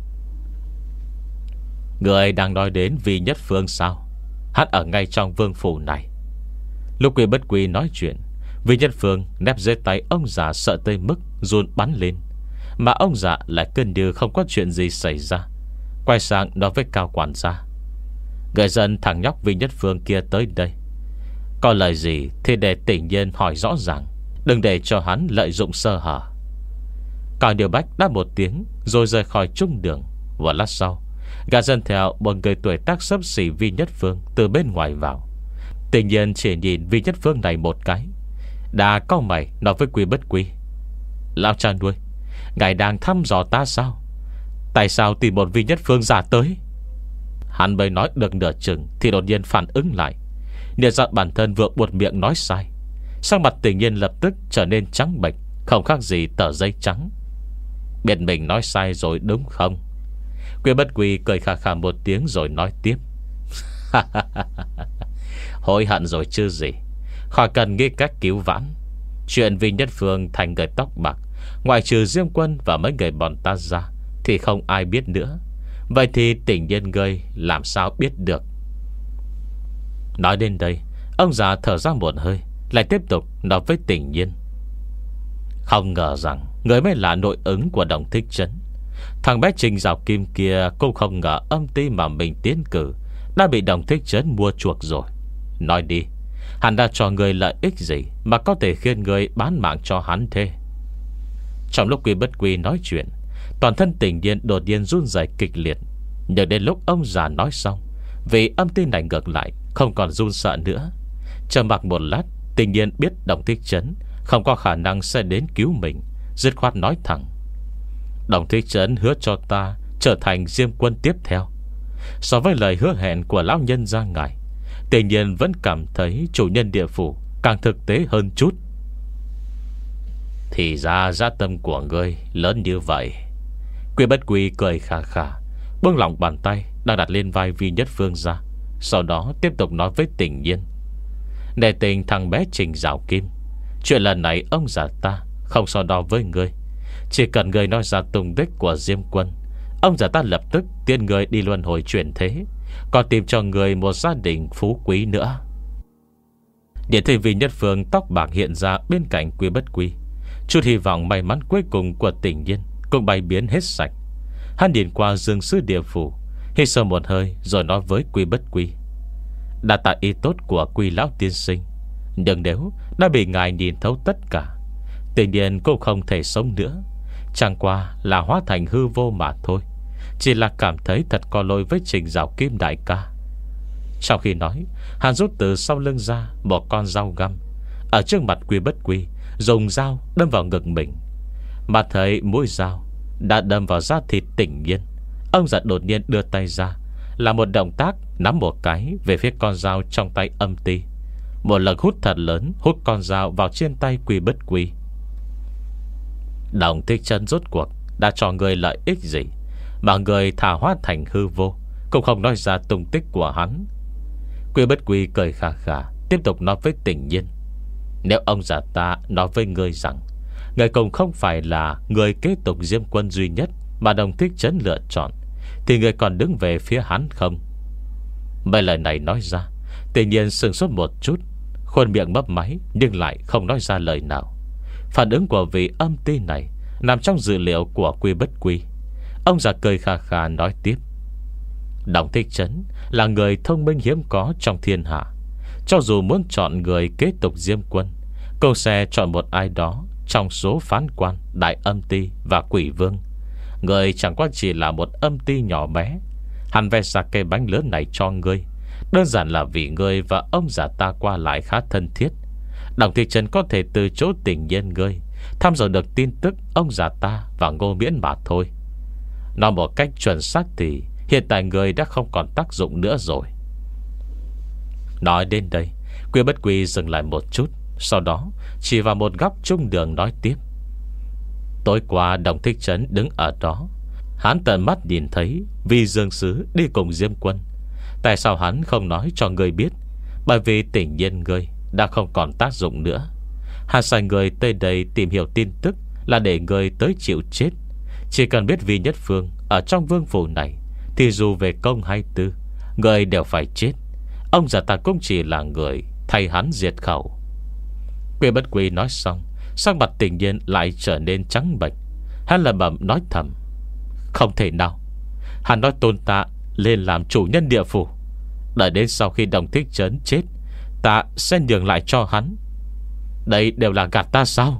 Người đang nói đến Vi Nhất Phương sao? Hắn ở ngay trong vương phủ này. Lúc Quy Bất Quy nói chuyện, Vi Nhất Phương nép dưới tay ông già sợ tới mức run bắn lên, mà ông già lại cơn như không có chuyện gì xảy ra. Quay sang nói với Cao quản gia: Người dân thằng nhóc Vi Nhất Phương kia tới đây, có lời gì thì để Tình Nhiên hỏi rõ ràng, đừng để cho hắn lợi dụng sơ hở. Cao Điều Bách đáp một tiếng rồi rời khỏi trung đường. Một lát sau, gã dân theo một người tuổi tác xấp xỉ Vi Nhất Phương từ bên ngoài vào. Tình Nhiên chỉ nhìn Vi Nhất Phương này một cái, đã cau mày nói với Quy Bất Quy: Lão cha nuôi, ngài đang thăm dò ta sao? Tại sao tìm một Vi Nhất Phương giả tới? Hắn mới nói được nửa chừng thì đột nhiên phản ứng lại, nhận ra bản thân vừa buột miệng nói sai. Sắc mặt Tình Nhiên lập tức trở nên trắng bệch, không khác gì tờ giấy trắng. Biết mình nói sai rồi đúng không? Quy Bất Quy cười khà khà một tiếng rồi nói tiếp: Hối hận rồi chứ gì, khỏi cần nghĩ cách cứu vãn. Chuyện Vi Nhất Phương thành người tóc bạc, ngoại trừ Diêm Quân và mấy người bọn ta ra thì không ai biết nữa. Vậy thì Tình Nhiên ngươi làm sao biết được? Nói đến đây, ông già thở ra một hơi, lại tiếp tục nói với Tình Nhiên: Không ngờ rằng người mới là nội ứng của Đồng Thích Trấn. Thằng bé Trình Giảo Kim kia cũng không ngờ âm ty mà mình tiến cử đã bị Đồng Thích Trấn mua chuộc rồi. Nói đi, hắn đã cho người lợi ích gì mà có thể khiến người bán mạng cho hắn thế? Trong lúc Quy Bất Quy nói chuyện, toàn thân Tình Nhiên đột nhiên run rẩy kịch liệt. Nhưng đến lúc ông già nói xong, vì âm ty này ngược lại không còn run sợ nữa. Trầm mặc một lát, Tình Nhiên biết Đồng Thích Trấn không có khả năng sẽ đến cứu mình, dứt khoát nói thẳng: Đồng Thích Trấn hứa cho ta trở thành Diêm Quân tiếp theo. So với lời hứa hẹn của lão nhân gia ngài, Tình Nhiên vẫn cảm thấy chủ nhân địa phủ càng thực tế hơn chút. Thì ra gia tâm của ngươi lớn như vậy. Quy Bất Quy cười khà khà, buông lỏng bàn tay đang đặt lên vai Vi Nhất Phương ra. Sau đó tiếp tục nói với Tình Nhiên: Nể tình thằng bé Trình Giảo Kim, chuyện lần này ông già ta không so đo với ngươi. Chỉ cần ngươi nói ra tung tích của Diêm Quân, ông già ta lập tức tiên ngươi đi luân hồi chuyển thế, còn tìm cho ngươi một gia đình phú quý nữa. Điện thấy Vi Nhất Phương tóc bạc hiện ra bên cạnh Quy Bất Quy, chút hy vọng may mắn cuối cùng của Tình Nhiên cũng bay biến hết sạch. Hắn nhìn qua Dương Sư Địa Phủ, hít sâu một hơi rồi nói với Quy Bất Quy: Đã tạ ý tốt của Quy lão tiên sinh, nhưng nếu đã bị ngài nhìn thấu tất cả, Tình Nhiên cũng không thể sống nữa. Chẳng qua là hóa thành hư vô mà thôi. Chỉ là cảm thấy thật có lỗi với Trình Giảo Kim đại ca. Sau khi nói, hắn rút từ sau lưng ra một con dao găm, ở trước mặt Quy Bất Quy, dùng dao đâm vào ngực mình. Mà thấy mũi dao đã đâm vào da thịt Tình Nhiên, ông già đột nhiên đưa tay ra, là một động tác nắm một cái về phía con dao trong tay âm ti. Một lực hút thật lớn hút con dao vào trên tay Quy Bất Quy. Đồng Thích Trân rốt cuộc đã cho người lợi ích gì mà người thả hóa thành hư vô, cũng không nói ra tung tích của hắn. Quy Bất Quy cười khà khà, tiếp tục nói với Tình Nhiên: Nếu ông già ta nói với ngươi rằng người cũng không phải là người kế tục Diêm Quân duy nhất mà Đồng Thích Trân lựa chọn, thì người còn đứng về phía hắn không? Mấy lời này nói ra, Tình Nhiên sừng sốt một chút, khuôn miệng mấp máy nhưng lại không nói ra lời nào. Phản ứng của vị âm ti này nằm trong dữ liệu của Quy Bất Quy. Ông già cười khà khà nói tiếp: Đồng Thích Trấn là người thông minh hiếm có trong thiên hạ. Cho dù muốn chọn người kế tục Diêm Quân, cô sẽ chọn một ai đó trong số phán quan, đại âm ti và quỷ vương. Người chẳng qua chỉ là một âm ti nhỏ bé. Hắn vẽ ra cây bánh lớn này cho ngươi, đơn giản là vì ngươi và ông già ta qua lại khá thân thiết. Đồng Thích Trấn có thể từ chỗ Tình Nhiên ngươi thăm dò được tin tức ông già ta và Ngô Miễn mà thôi. Nói một cách chuẩn xác thì hiện tại người đã không còn tác dụng nữa rồi. Nói đến đây, Quy Bất Quy dừng lại một chút, sau đó chỉ vào một góc trung đường nói tiếp: Tối qua Đồng Thích Trấn đứng ở đó, hắn tận mắt nhìn thấy Vi Dương Sứ đi cùng Diêm Quân. Tại sao hắn không nói cho người biết? Bởi vì Tình Nhiên người đã không còn tác dụng nữa. Hắn sai người tới đây tìm hiểu tin tức là để người tới chịu chết. Chỉ cần biết Vi Nhất Phương ở trong vương phủ này, thì dù về công hay tư, người đều phải chết. Ông già ta cũng chỉ là người thay hắn diệt khẩu. Quy Bất Quy nói xong, sắc mặt Tình Nhiên lại trở nên trắng bệch. Hắn lẩm bẩm nói thầm: Không thể nào. Hắn nói tôn ta lên làm chủ nhân địa phủ, đợi đến sau khi Đồng Thích Trấn chết, ta sẽ nhường lại cho hắn. Đây đều là gạt ta sao?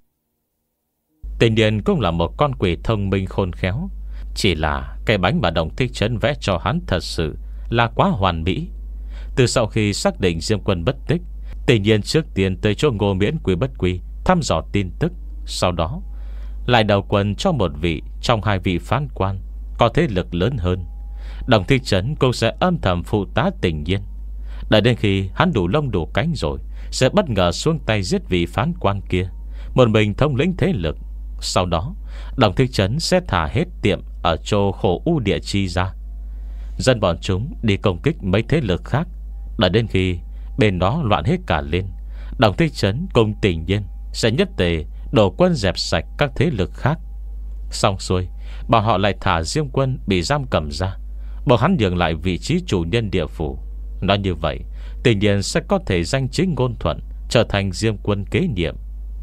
Tình Nhiên cũng là một con quỷ thông minh khôn khéo. Chỉ là cái bánh mà Đồng Thích Trấn vẽ cho hắn thật sự là quá hoàn mỹ. Từ sau khi xác định Diêm Quân bất tích, Tình Nhiên trước tiên tới chỗ Ngô Miễn Quy Bất Quy thăm dò tin tức, sau đó lại đầu quân cho một vị trong hai vị phán quan có thế lực lớn hơn. Đồng Thích Trấn cũng sẽ âm thầm phụ tá Tình Nhiên. Đợi đến khi hắn đủ lông đủ cánh rồi, sẽ bất ngờ xuống tay giết vị phán quan kia, một mình thống lĩnh thế lực. Sau đó Đồng Thích Trấn sẽ thả hết tiệm ở chỗ Khổ U Địa Chi ra, dân bọn chúng đi công kích mấy thế lực khác. Đợi đến khi bên đó loạn hết cả lên, Đồng Thích Trấn cùng Tình Nhiên sẽ nhất tề đổ quân dẹp sạch các thế lực khác. Xong xuôi, bọn họ lại thả Diêm Quân bị giam cầm ra, bọn hắn nhường lại vị trí chủ nhân địa phủ. Nói như vậy, Tình Nhiên sẽ có thể danh chính ngôn thuận trở thành Diêm Quân kế nhiệm.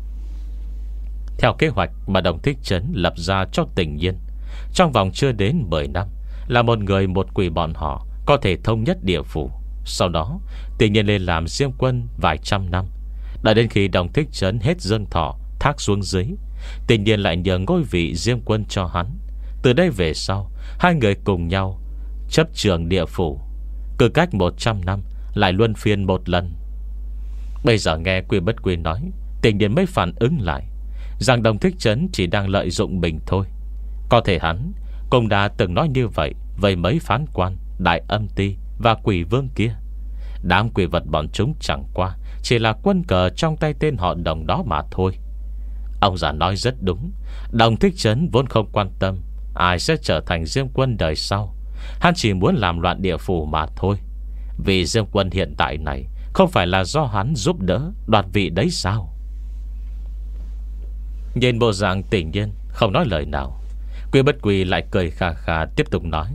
Theo kế hoạch mà Đồng Thích Trấn lập ra cho Tình Nhiên, trong vòng chưa đến mười năm, là một người một quỷ bọn họ có thể thống nhất địa phủ. Sau đó Tình Nhiên lên làm Diêm Quân vài trăm năm. Đợi đến khi Đồng Thích Trấn hết dương thọ thác xuống dưới, Tình Nhiên lại nhờ ngôi vị Diêm Quân cho hắn. Từ đây về sau, hai người cùng nhau chấp trường địa phủ, cứ cách một trăm năm lại luân phiên một lần. Bây giờ nghe Quy Bất Quy nói, Tình Nhiên mới phản ứng lại rằng Đồng Thích Trấn chỉ đang lợi dụng mình thôi. Có thể hắn cũng đã từng nói như vậy với mấy phán quan, đại âm ti và quỷ vương kia. Đám quỷ vật bọn chúng chẳng qua chỉ là quân cờ trong tay tên họ Đồng đó mà thôi. Ông già nói rất đúng. Đồng Thích Trấn vốn không quan tâm ai sẽ trở thành Diêm Quân đời sau. Hắn chỉ muốn làm loạn địa phủ mà thôi. Vì Diêm Quân hiện tại này không phải là do hắn giúp đỡ đoạt vị đấy sao? Nhìn bộ dạng tỉnh nhiên không nói lời nào, Quy Bất Quy lại cười khà khà tiếp tục nói: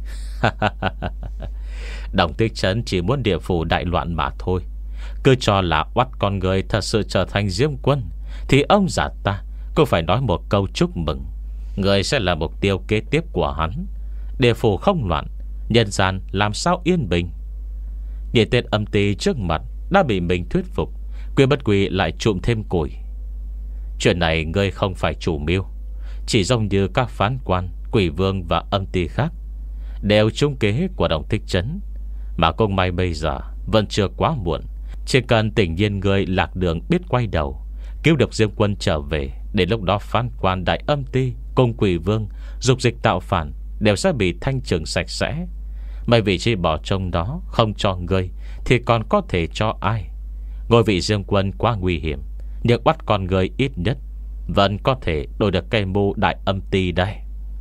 Đồng Thích Trấn chỉ muốn địa phủ đại loạn mà thôi. Cứ cho là oắt con người thật sự trở thành Diêm Quân, thì ông già ta cũng phải nói một câu chúc mừng. Người sẽ là mục tiêu kế tiếp của hắn. Địa phủ không loạn, nhân gian làm sao yên bình. Nhìn tên âm ty trước mặt đã bị mình thuyết phục, Quy Bất Quy lại trụm thêm củi. Chuyện này ngươi không phải chủ mưu. Chỉ giống như các phán quan, quỷ vương và âm ty khác đều trúng kế của Đồng Thích Trấn. Mà cũng may bây giờ vẫn chưa quá muộn. Chỉ cần tình nhiên ngươi lạc đường biết quay đầu, cứu được Diêm Quân trở về, đến lúc đó phán quan đại âm ty cùng quỷ vương dục dịch tạo phản đều sẽ bị thanh trừng sạch sẽ. Mấy vị trí bỏ trông đó không cho ngươi thì còn có thể cho ai? Ngôi vị Diêm Quân quá nguy hiểm, nhưng bắt con người ít nhất vẫn có thể đổi được cây mưu đại âm ty đây.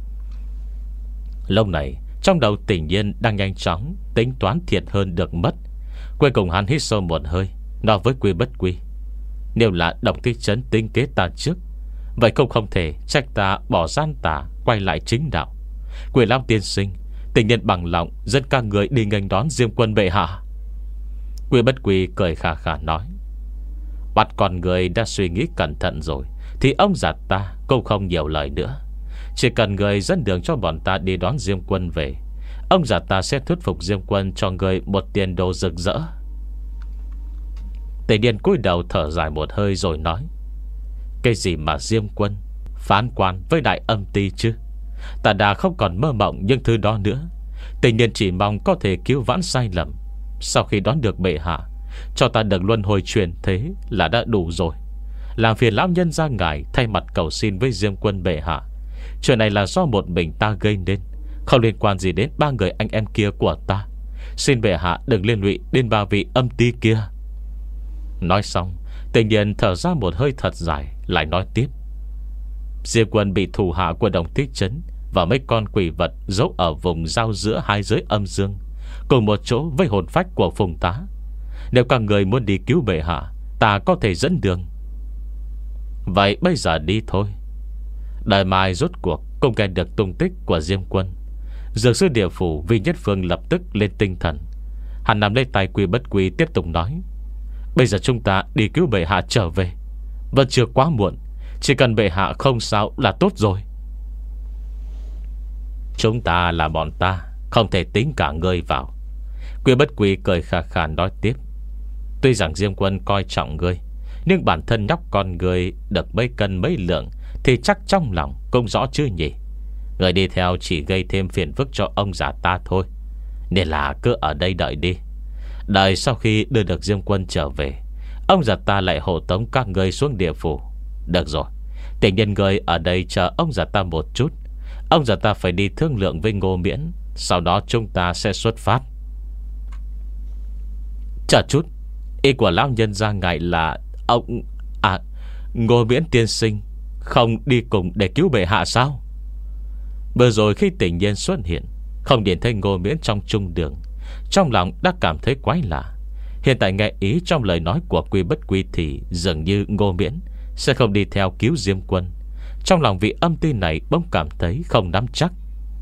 Lúc này trong đầu Tình Nhiên đang nhanh chóng tính toán thiệt hơn được mất. Cuối cùng hắn hít sâu một hơi, nói với Quy Bất Quy: Nếu là Đồng Thích Trấn tính kế ta trước, vậy cũng không thể trách ta bỏ gian tà quay lại chính đạo. Quỷ Lam tiên sinh, Tình Nhiên bằng lòng dẫn các người đi nghênh đón Diêm Quân bệ hạ. Quy Bất Quy cười khà khà nói: Bắt con người đã suy nghĩ cẩn thận rồi thì ông già ta cũng không nhiều lời nữa. Chỉ cần người dẫn đường cho bọn ta đi đón Diêm Quân về, ông già ta sẽ thuyết phục Diêm Quân cho người một tiền đồ rực rỡ. Tề Điền cúi đầu thở dài một hơi rồi nói: Cái gì mà Diêm Quân, phán quan với đại âm ty chứ? Ta đã không còn mơ mộng những thứ đó nữa. Tề Điền chỉ mong có thể cứu vãn sai lầm. Sau khi đón được bệ hạ, cho ta được luân hồi truyền thế là đã đủ rồi. Làm phiền lão nhân ra ngài thay mặt cầu xin với Diêm Quân bệ hạ. Chuyện này là do một mình ta gây nên, không liên quan gì đến ba người anh em kia của ta. Xin bệ hạ đừng liên lụy đến ba vị âm ty kia. Nói xong, Tình Nhiên thở ra một hơi thật dài, lại nói tiếp: Diêm Quân bị thủ hạ của Đồng Thích Trấn và mấy con quỷ vật giấu ở vùng giao giữa hai giới âm dương, cùng một chỗ với hồn phách của Phùng Tá. Nếu các người muốn đi cứu bệ hạ, ta có thể dẫn đường. Vậy bây giờ đi thôi. Đời mai rốt cuộc cũng nghe được tung tích của Diêm Quân. Dược sư địa phủ Vi Nhất Phương lập tức lên tinh thần. Hắn nắm lấy tay Quy Bất Quy tiếp tục nói: Bây giờ chúng ta đi cứu bệ hạ trở về. Vẫn chưa quá muộn. Chỉ cần bệ hạ không sao là tốt rồi. Chúng ta là bọn ta, không thể tính cả ngươi vào. Quy Bất Quy cười khà khà nói tiếp: Tuy rằng Diêm Quân coi trọng ngươi, nhưng bản thân nhóc con ngươi được mấy cân mấy lượng thì chắc trong lòng cũng rõ chứ nhỉ. Người đi theo chỉ gây thêm phiền phức cho ông già ta thôi. Nên là cứ ở đây đợi đi. Đợi sau khi đưa được Diêm Quân trở về, ông già ta lại hộ tống các ngươi xuống địa phủ. Được rồi, Tình Nhân ngươi ở đây chờ ông già ta một chút. Ông già ta phải đi thương lượng với Ngô Miễn, sau đó chúng ta sẽ xuất phát. Chờ chút, ý của lão nhân ra ngài là ông... À, Ngô Miễn tiên sinh không đi cùng để cứu bệ hạ sao? Vừa rồi khi Tình Nhiên xuất hiện, không nhìn thấy Ngô Miễn trong trung đường, trong lòng đã cảm thấy quái lạ. Hiện tại nghe ý trong lời nói của Quy Bất Quy thì dường như Ngô Miễn sẽ không đi theo cứu Diêm Quân. Trong lòng vị âm ty này bỗng cảm thấy không nắm chắc.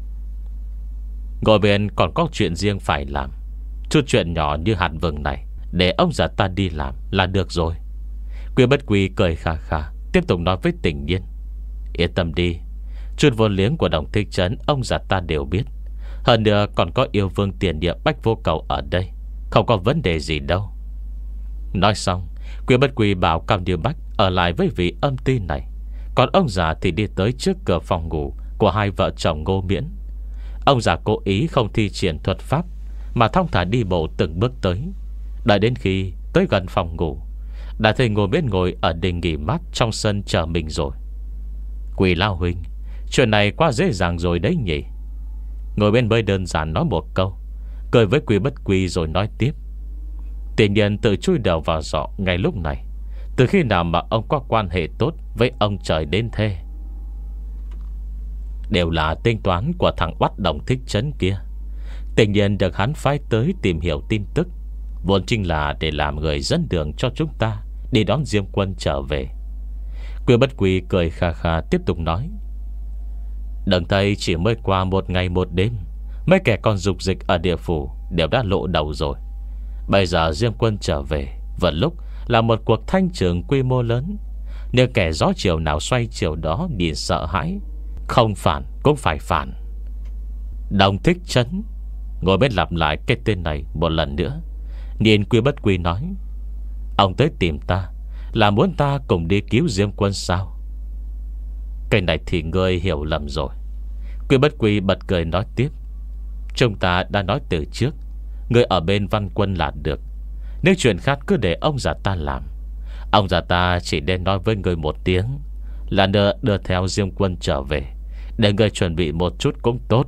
Ngô Miễn còn có chuyện riêng phải làm. Chút chuyện nhỏ như hạt vừng này để ông già ta đi làm là được rồi. Quy Bất Quy cười khà khà tiếp tục nói với Tình Nhiên: Yên tâm đi, chút vô liếng của Đồng Thích Trấn ông già ta đều biết. Hơn nữa còn có yêu vương tiền địa Bách Vô Cầu ở đây, không có vấn đề gì đâu. Nói xong, Quy Bất Quy bảo Cam Điêu Bách ở lại với vị âm ty này. Còn ông già thì đi tới trước cửa phòng ngủ của hai vợ chồng Ngô Miễn. Ông già cố ý không thi triển thuật pháp, mà thong thả đi bộ từng bước tới. Đợi đến khi tới gần phòng ngủ, đã thấy Ngô Miễn ngồi ở đình nghỉ mát trong sân chờ mình rồi. Quỷ Lao huynh, chuyện này quá dễ dàng rồi đấy nhỉ? Ngồi bên mới đơn giản nói một câu, cười với Quy Bất Quy rồi nói tiếp: Tiền nhân tự chui đầu vào giỏ ngay lúc này. Từ khi nào mà ông có quan hệ tốt với ông trời đến thế? Đều là tính toán của thằng oắt Đồng Thích Trấn kia. Tự nhiên được hắn phái tới tìm hiểu tin tức, vốn chính là để làm người dẫn đường cho chúng ta đi đón Diêm Quân trở về. Quy Bất Quy cười kha kha tiếp tục nói: Đừng thấy chỉ mới qua một ngày một đêm, mấy kẻ còn dục dịch ở địa phủ đều đã lộ đầu rồi. Bây giờ Diêm Quân trở về vẫn lúc là một cuộc thanh trừng quy mô lớn. Nếu kẻ gió chiều nào xoay chiều đó nhìn sợ hãi, không phản cũng phải phản. Đồng Thích Trấn ngồi bên lặp lại cái tên này một lần nữa. Nhìn Quy Bất Quy nói: Ông tới tìm ta là muốn ta cùng đi cứu Diêm Quân sao? Cái này thì ngươi hiểu lầm rồi. Quy Bất Quy bật cười nói tiếp: Chúng ta đã nói từ trước, ngươi ở bên Văn Quân là được. Nếu chuyện khác cứ để ông già ta làm. Ông già ta chỉ nên nói với ngươi một tiếng là đưa, đưa theo Diêm Quân trở về, để ngươi chuẩn bị một chút cũng tốt.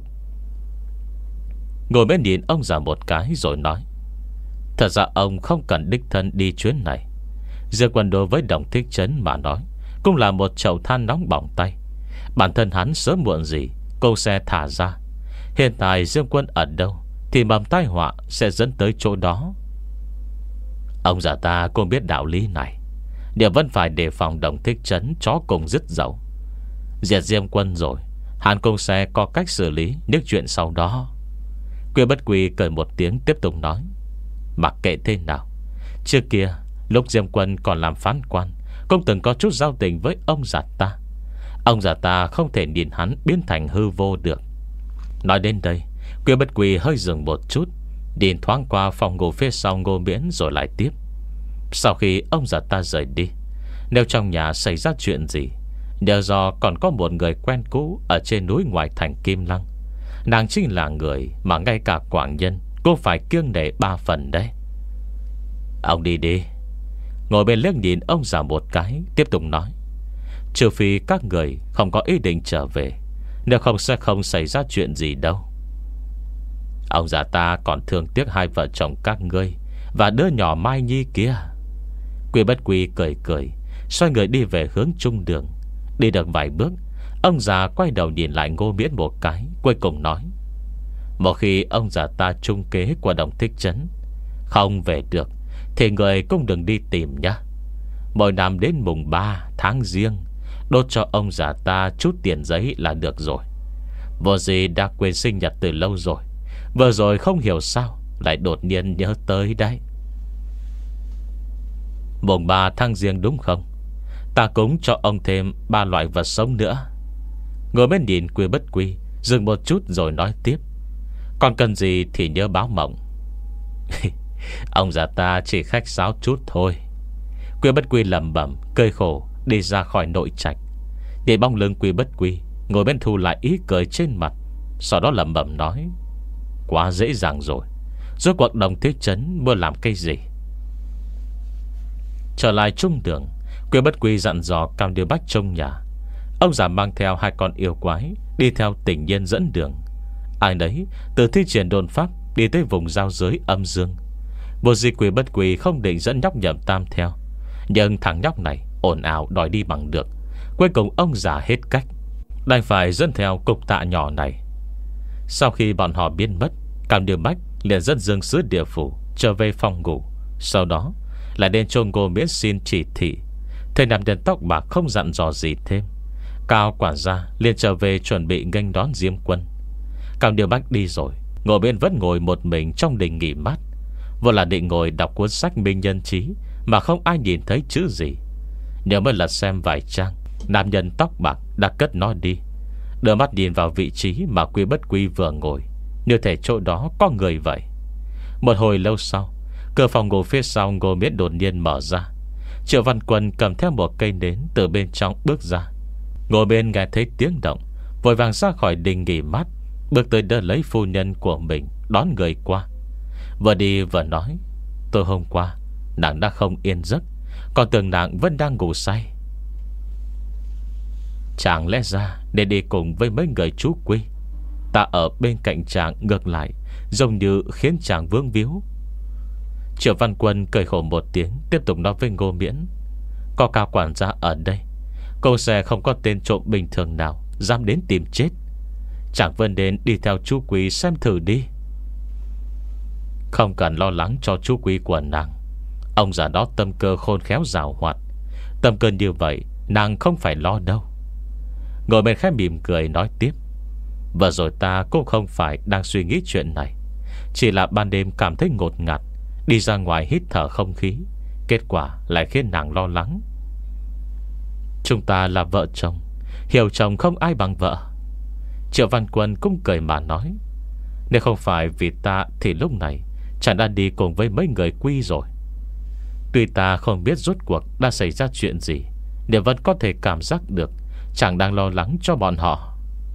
Ngồi bên nhìn ông già một cái rồi nói: Thật ra ông không cần đích thân đi chuyến này. Diêm Quân đối với Đồng Thích Trấn mà nói cũng là một chậu than nóng bỏng tay. Bản thân hắn sớm muộn gì cô sẽ thả ra. Hiện tại Diêm Quân ở đâu thì mầm tai họa sẽ dẫn tới chỗ đó. Ông già ta cũng biết đạo lý này, điều vẫn phải đề phòng Đồng Thích Trấn chó cùng dứt dậu. Diệt Diêm Quân rồi, hắn cũng sẽ có cách xử lý những chuyện sau đó. Quy Bất Quy cười một tiếng tiếp tục nói: Mặc kệ thế nào, trước kia lúc Diêm Quân còn làm phán quan cũng từng có chút giao tình với ông già ta. Ông già ta không thể nhìn hắn biến thành hư vô được. Nói đến đây, Quy Bất Quy hơi dừng một chút, nhìn thoáng qua phòng ngủ phía sau Ngô Miễn rồi lại tiếp: Sau khi ông già ta rời đi, nếu trong nhà xảy ra chuyện gì, nhờ do còn có một người quen cũ ở trên núi ngoài thành Kim Lăng. Nàng chính là người mà ngay cả Quảng Nhân cũng phải kiêng nể ba phần đấy. Ông đi đi. Ngồi bên liếc nhìn ông già một cái tiếp tục nói: Trừ phi các người không có ý định trở về, nếu không sẽ không xảy ra chuyện gì đâu. Ông già ta còn thương tiếc hai vợ chồng các ngươi và đứa nhỏ Mai Nhi kia. Quy Bất Quy cười cười, xoay người đi về hướng trung đường. Đi được vài bước, ông già quay đầu nhìn lại Ngô Miễn một cái, cuối cùng nói: Một khi ông già ta trung kế của Đồng Thích Trấn không về được thì người cũng đừng đi tìm nhá. Mỗi năm đến mùng ba tháng Giêng, đốt cho ông già ta chút tiền giấy là được rồi. Vô gì đã quên sinh nhật từ lâu rồi, vừa rồi không hiểu sao lại đột nhiên nhớ tới đấy. Mùng ba tháng Giêng đúng không? Ta cúng cho ông thêm ba loại vật sống nữa. Ngồi bên nhìn Quy Bất Quy dừng một chút rồi nói tiếp: Còn cần gì thì nhớ báo mộng. Ông già ta chỉ khách sáo chút thôi. Quy Bất Quy lẩm bẩm cười khổ đi ra khỏi nội trạch. Để bóng lưng Quy Bất Quy, ngồi bên thu lại ý cười trên mặt, sau đó lẩm bẩm nói: Quá dễ dàng rồi, rốt cuộc Đồng Thích Trấn muốn làm cái gì? Trở lại trung đường, Quy Bất Quy dặn dò Cam Điêu Bách trong nhà. Ông già mang theo hai con yêu quái đi theo Tình Nhiên dẫn đường. Ai nấy từ thi triển đồn pháp đi tới vùng giao giới âm dương. Vô gì Quy Bất Quy không định dẫn nhóc Nhậm Tam theo, nhưng thằng nhóc này ồn ào đòi đi bằng được. Cuối cùng ông già hết cách, đành phải dẫn theo cục tạ nhỏ này. Sau khi bọn họ biến mất, Cam Điêu Bách liền dẫn Dương Sứ địa phủ trở về phòng ngủ. Sau đó lại đến chỗ Ngô Miễn xin chỉ thị. Thầy nam nhân tóc bạc không dặn dò gì thêm. Cao quản gia liền trở về chuẩn bị nghênh đón Diêm Quân. Cam Điêu Bách đi rồi, Ngô Miễn vẫn ngồi một mình trong đình nghỉ mát. Vừa là định ngồi đọc cuốn sách Minh Nhân Chí mà không ai nhìn thấy chữ gì. Nếu mới lật xem vài trang, nam nhân tóc bạc đã cất nó đi, đưa mắt nhìn vào vị trí mà Quy Bất Quy vừa ngồi, như thể chỗ đó có người vậy. Một hồi lâu sau, cửa phòng ngủ phía sau Ngô Miễn đột nhiên mở ra. Triệu Văn Quân cầm theo một cây nến từ bên trong bước ra. Ngồi bên nghe thấy tiếng động, vội vàng ra khỏi đình nghỉ mát, bước tới đỡ lấy phu nhân của mình đón người qua. Vừa đi vừa nói: Tôi hôm qua nàng đã không yên giấc, còn tưởng nàng vẫn đang ngủ say. Chẳng lẽ ra để đi cùng với mấy người chú Quy, ta ở bên cạnh chàng ngược lại giống như khiến chàng vướng víu. Triệu Văn Quân cười khổ một tiếng, tiếp tục nói với Ngô Miễn: Có cao quản gia ở đây, cô sẽ không có tên trộm bình thường nào dám đến tìm chết. Chẳng vân đến đi theo chú quý xem thử đi. Không cần lo lắng cho chú quý của nàng. Ông già đó tâm cơ khôn khéo giàu hoạt. Tâm cơ như vậy nàng không phải lo đâu. Ngồi bên khẽ mỉm cười nói tiếp: Vừa rồi ta cũng không phải đang suy nghĩ chuyện này, chỉ là ban đêm cảm thấy ngột ngạt, đi ra ngoài hít thở không khí, kết quả lại khiến nàng lo lắng. Chúng ta là vợ chồng, hiểu chồng không ai bằng vợ. Triệu Văn Quân cũng cười mà nói: Nếu không phải vì ta thì lúc này chẳng đã đi cùng với mấy người Quy rồi. Tuy ta không biết rốt cuộc đã xảy ra chuyện gì, nhưng vẫn có thể cảm giác được chẳng đang lo lắng cho bọn họ.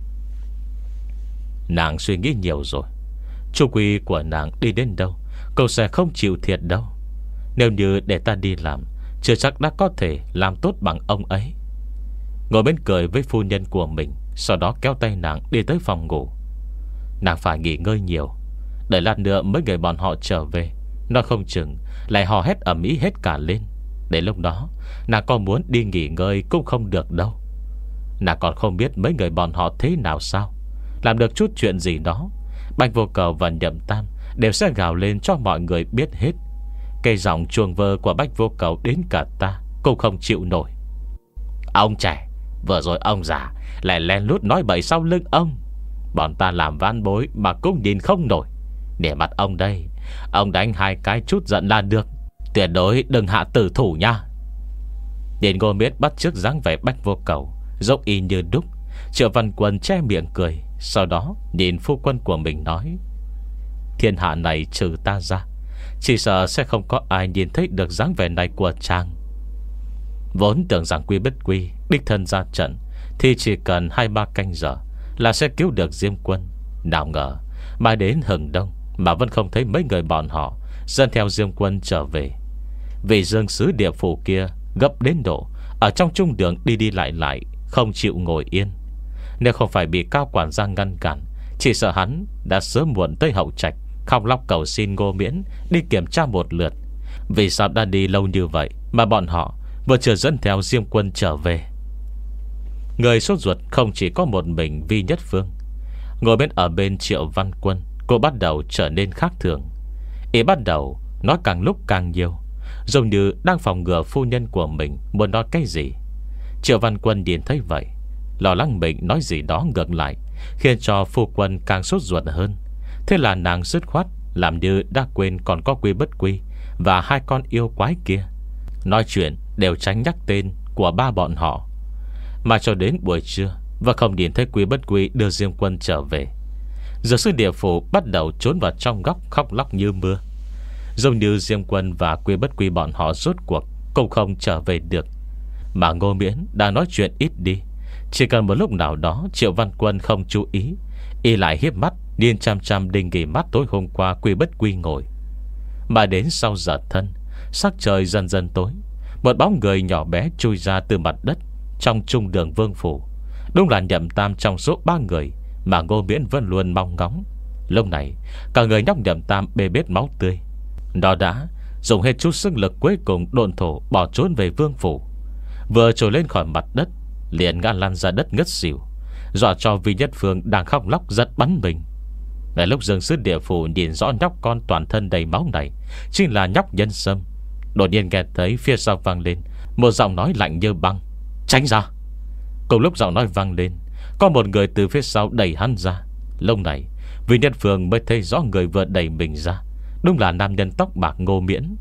Nàng suy nghĩ nhiều rồi. Chú Quy của nàng đi đến đâu, cậu sẽ không chịu thiệt đâu. Nếu như để ta đi làm, chưa chắc đã có thể làm tốt bằng ông ấy. Ngồi bên cười với phu nhân của mình, sau đó kéo tay nàng đi tới phòng ngủ. Nàng phải nghỉ ngơi nhiều, đợi lát nữa mấy người bọn họ trở về, nó không chừng lại hò hét ầm ĩ hết cả lên. Đến lúc đó nàng có muốn đi nghỉ ngơi cũng không được đâu. Nàng còn không biết mấy người bọn họ thế nào sao, làm được chút chuyện gì đó, Bạch Vô Cầu và Nhậm Tam đều sẽ gào lên cho mọi người biết hết. Cây giọng chuông vơ của Bạch Vô Cầu đến cả ta cũng không chịu nổi. Ông trẻ, vừa rồi ông già lại len lút nói bậy sau lưng ông. Bọn ta làm van bối mà cũng nhìn không nổi. Để mặt ông đây, ông đánh hai cái chút giận là được, tuyệt đối đừng hạ tử thủ nha. Điền Ngô Miết bắt chước dáng vẻ Bạch Vô Cầu, giống y như đúc. Triệu Văn Quân che miệng cười, sau đó nhìn phu quân của mình nói: Thiên hạ này trừ ta ra, chỉ sợ sẽ không có ai nhìn thấy được dáng vẻ này của chàng. Vốn tưởng rằng Quy Bất Quy đích thân ra trận thì chỉ cần hai ba canh giờ là sẽ cứu được Diêm Quân. Nào ngờ mai đến hừng đông mà vẫn không thấy mấy người bọn họ dẫn theo Diêm Quân trở về. Vì dương sứ địa phủ kia gấp đến độ ở trong trung đường đi đi lại lại, không chịu ngồi yên. Nếu không phải bị cao quản gia ngăn cản, chỉ sợ hắn đã sớm muộn tới hậu trạch khóc lóc cầu xin Ngô Miễn đi kiểm tra một lượt. Vì sao đã đi lâu như vậy mà bọn họ vừa chưa dẫn theo Diêm Quân trở về. Người sốt ruột không chỉ có một mình Vi Nhất Phương. Ngồi bên ở bên Triệu Văn Quân, cô bắt đầu trở nên khác thường. Ý bắt đầu nói càng lúc càng nhiều, giống như đang phòng ngừa phu nhân của mình muốn nói cái gì. Triệu Văn Quân nhìn thấy vậy, lo lắng mình nói gì đó ngược lại, khiến cho phu quân càng sốt ruột hơn. Thế là nàng dứt khoát làm như đã quên còn có Quy Bất Quy và hai con yêu quái kia. Nói chuyện đều tránh nhắc tên của ba bọn họ. Mà cho đến buổi trưa và không nhìn thấy Quy Bất Quy đưa Diêm Quân trở về, dược sư địa phủ bắt đầu trốn vào trong góc khóc lóc như mưa, giống như Diêm Quân và Quy Bất Quy bọn họ rốt cuộc cũng không trở về được. Mà Ngô Miễn đã nói chuyện ít đi. Chỉ cần một lúc nào đó Triệu Văn Quân không chú ý, y lại hiếp mắt nhìn chăm chăm đình nghỉ mắt tối hôm qua Quy Bất Quy ngồi. Mà đến sau giờ thân, sắc trời dần dần tối, một bóng người nhỏ bé chui ra từ mặt đất trong trung đường vương phủ. Đúng là Nhậm Tam trong số ba người mà Ngô Miễn vẫn luôn mong ngóng. Lúc này cả người nhóc Nhậm Tam bê bết máu tươi. Nó đã dùng hết chút sức lực cuối cùng độn thổ bỏ trốn về vương phủ. Vừa trồi lên khỏi mặt đất liền ngã lăn ra đất ngất xỉu, dọa cho Vi Nhất Phương đang khóc lóc giật bắn mình. Ngay lúc dương sứ địa phủ nhìn rõ nhóc con toàn thân đầy máu này chính là nhóc Nhân Sâm, đột nhiên nghe thấy phía sau vang lên một giọng nói lạnh như băng: Tránh ra. Cùng lúc giọng nói vang lên, có một người từ phía sau đẩy hắn ra. Lúc này Vi Nhất Phương mới thấy rõ người vừa đẩy mình ra đúng là nam nhân tóc bạc Ngô Miễn.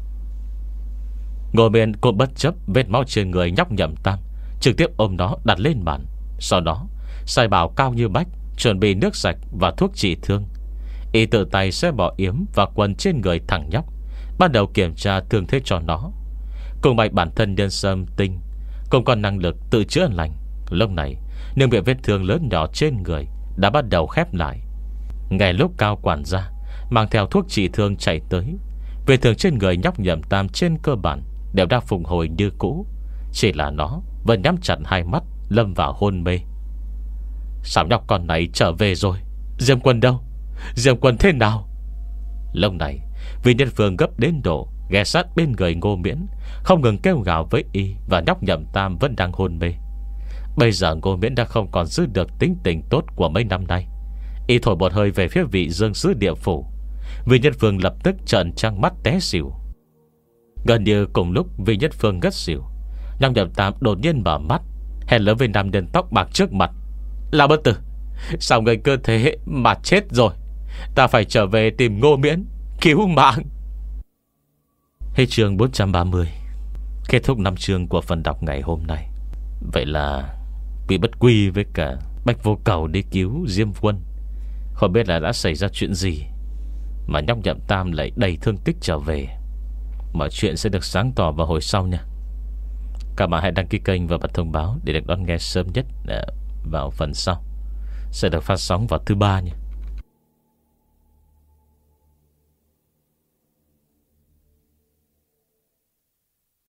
Ngô Miễn cô bất chấp vết máu trên người nhóc Nhậm Tam, trực tiếp ôm nó đặt lên bàn. Sau đó sai bảo cao như bách chuẩn bị nước sạch và thuốc trị thương. Y tự tay sẽ bỏ yếm và quần trên người thằng nhóc, bắt đầu kiểm tra thương thế cho nó. Cùng mạch bản thân Nhân Sâm tinh cũng có năng lực tự chữa lành. Lúc này nhưng miệng vết thương lớn nhỏ trên người đã bắt đầu khép lại. Ngay lúc cao quản gia mang theo thuốc trị thương chạy tới, vết thương trên người nhóc Nhậm Tam trên cơ bản đều đã phục hồi như cũ. Chỉ là nó vẫn nhắm chặt hai mắt, lâm vào hôn mê. Sao nhóc con này trở về rồi? Diêm Quân đâu? Diêm Quân thế nào? Lúc này Vi Nhân Phương gấp đến độ ghé sát bên người Ngô Miễn, không ngừng kêu gào với y. Và nhóc Nhậm Tam vẫn đang hôn mê. Bây giờ Ngô Miễn đã không còn giữ được tính tình tốt của mấy năm nay. Y thổi một hơi về phía vị dương sứ địa phủ. Vị Nhân Phương lập tức trợn trăng mắt té xỉu. Gần như cùng lúc Vị Nhân Phương ngất xỉu, nhóc Nhậm Tam đột nhiên mở mắt, hét lớn với nam nhân tóc bạc trước mặt: Lão bất tử, sao người cơ thế mà chết rồi? Ta phải trở về tìm Ngô Miễn cứu mạng. Hết chương bốn trăm ba mươi. Kết thúc năm chương của phần đọc ngày hôm nay. Vậy là Quỷ Bất Quy với cả Bạch Vô Cầu đi cứu Diêm Quân. Không biết là đã xảy ra chuyện gì mà nhóc Nhậm Tam lại đầy thương tích trở về. Mọi chuyện sẽ được sáng tỏ vào hồi sau nha. Các bạn hãy đăng ký kênh và bật thông báo để được đón nghe sớm nhất vào phần sau, sẽ được phát sóng vào thứ ba nha.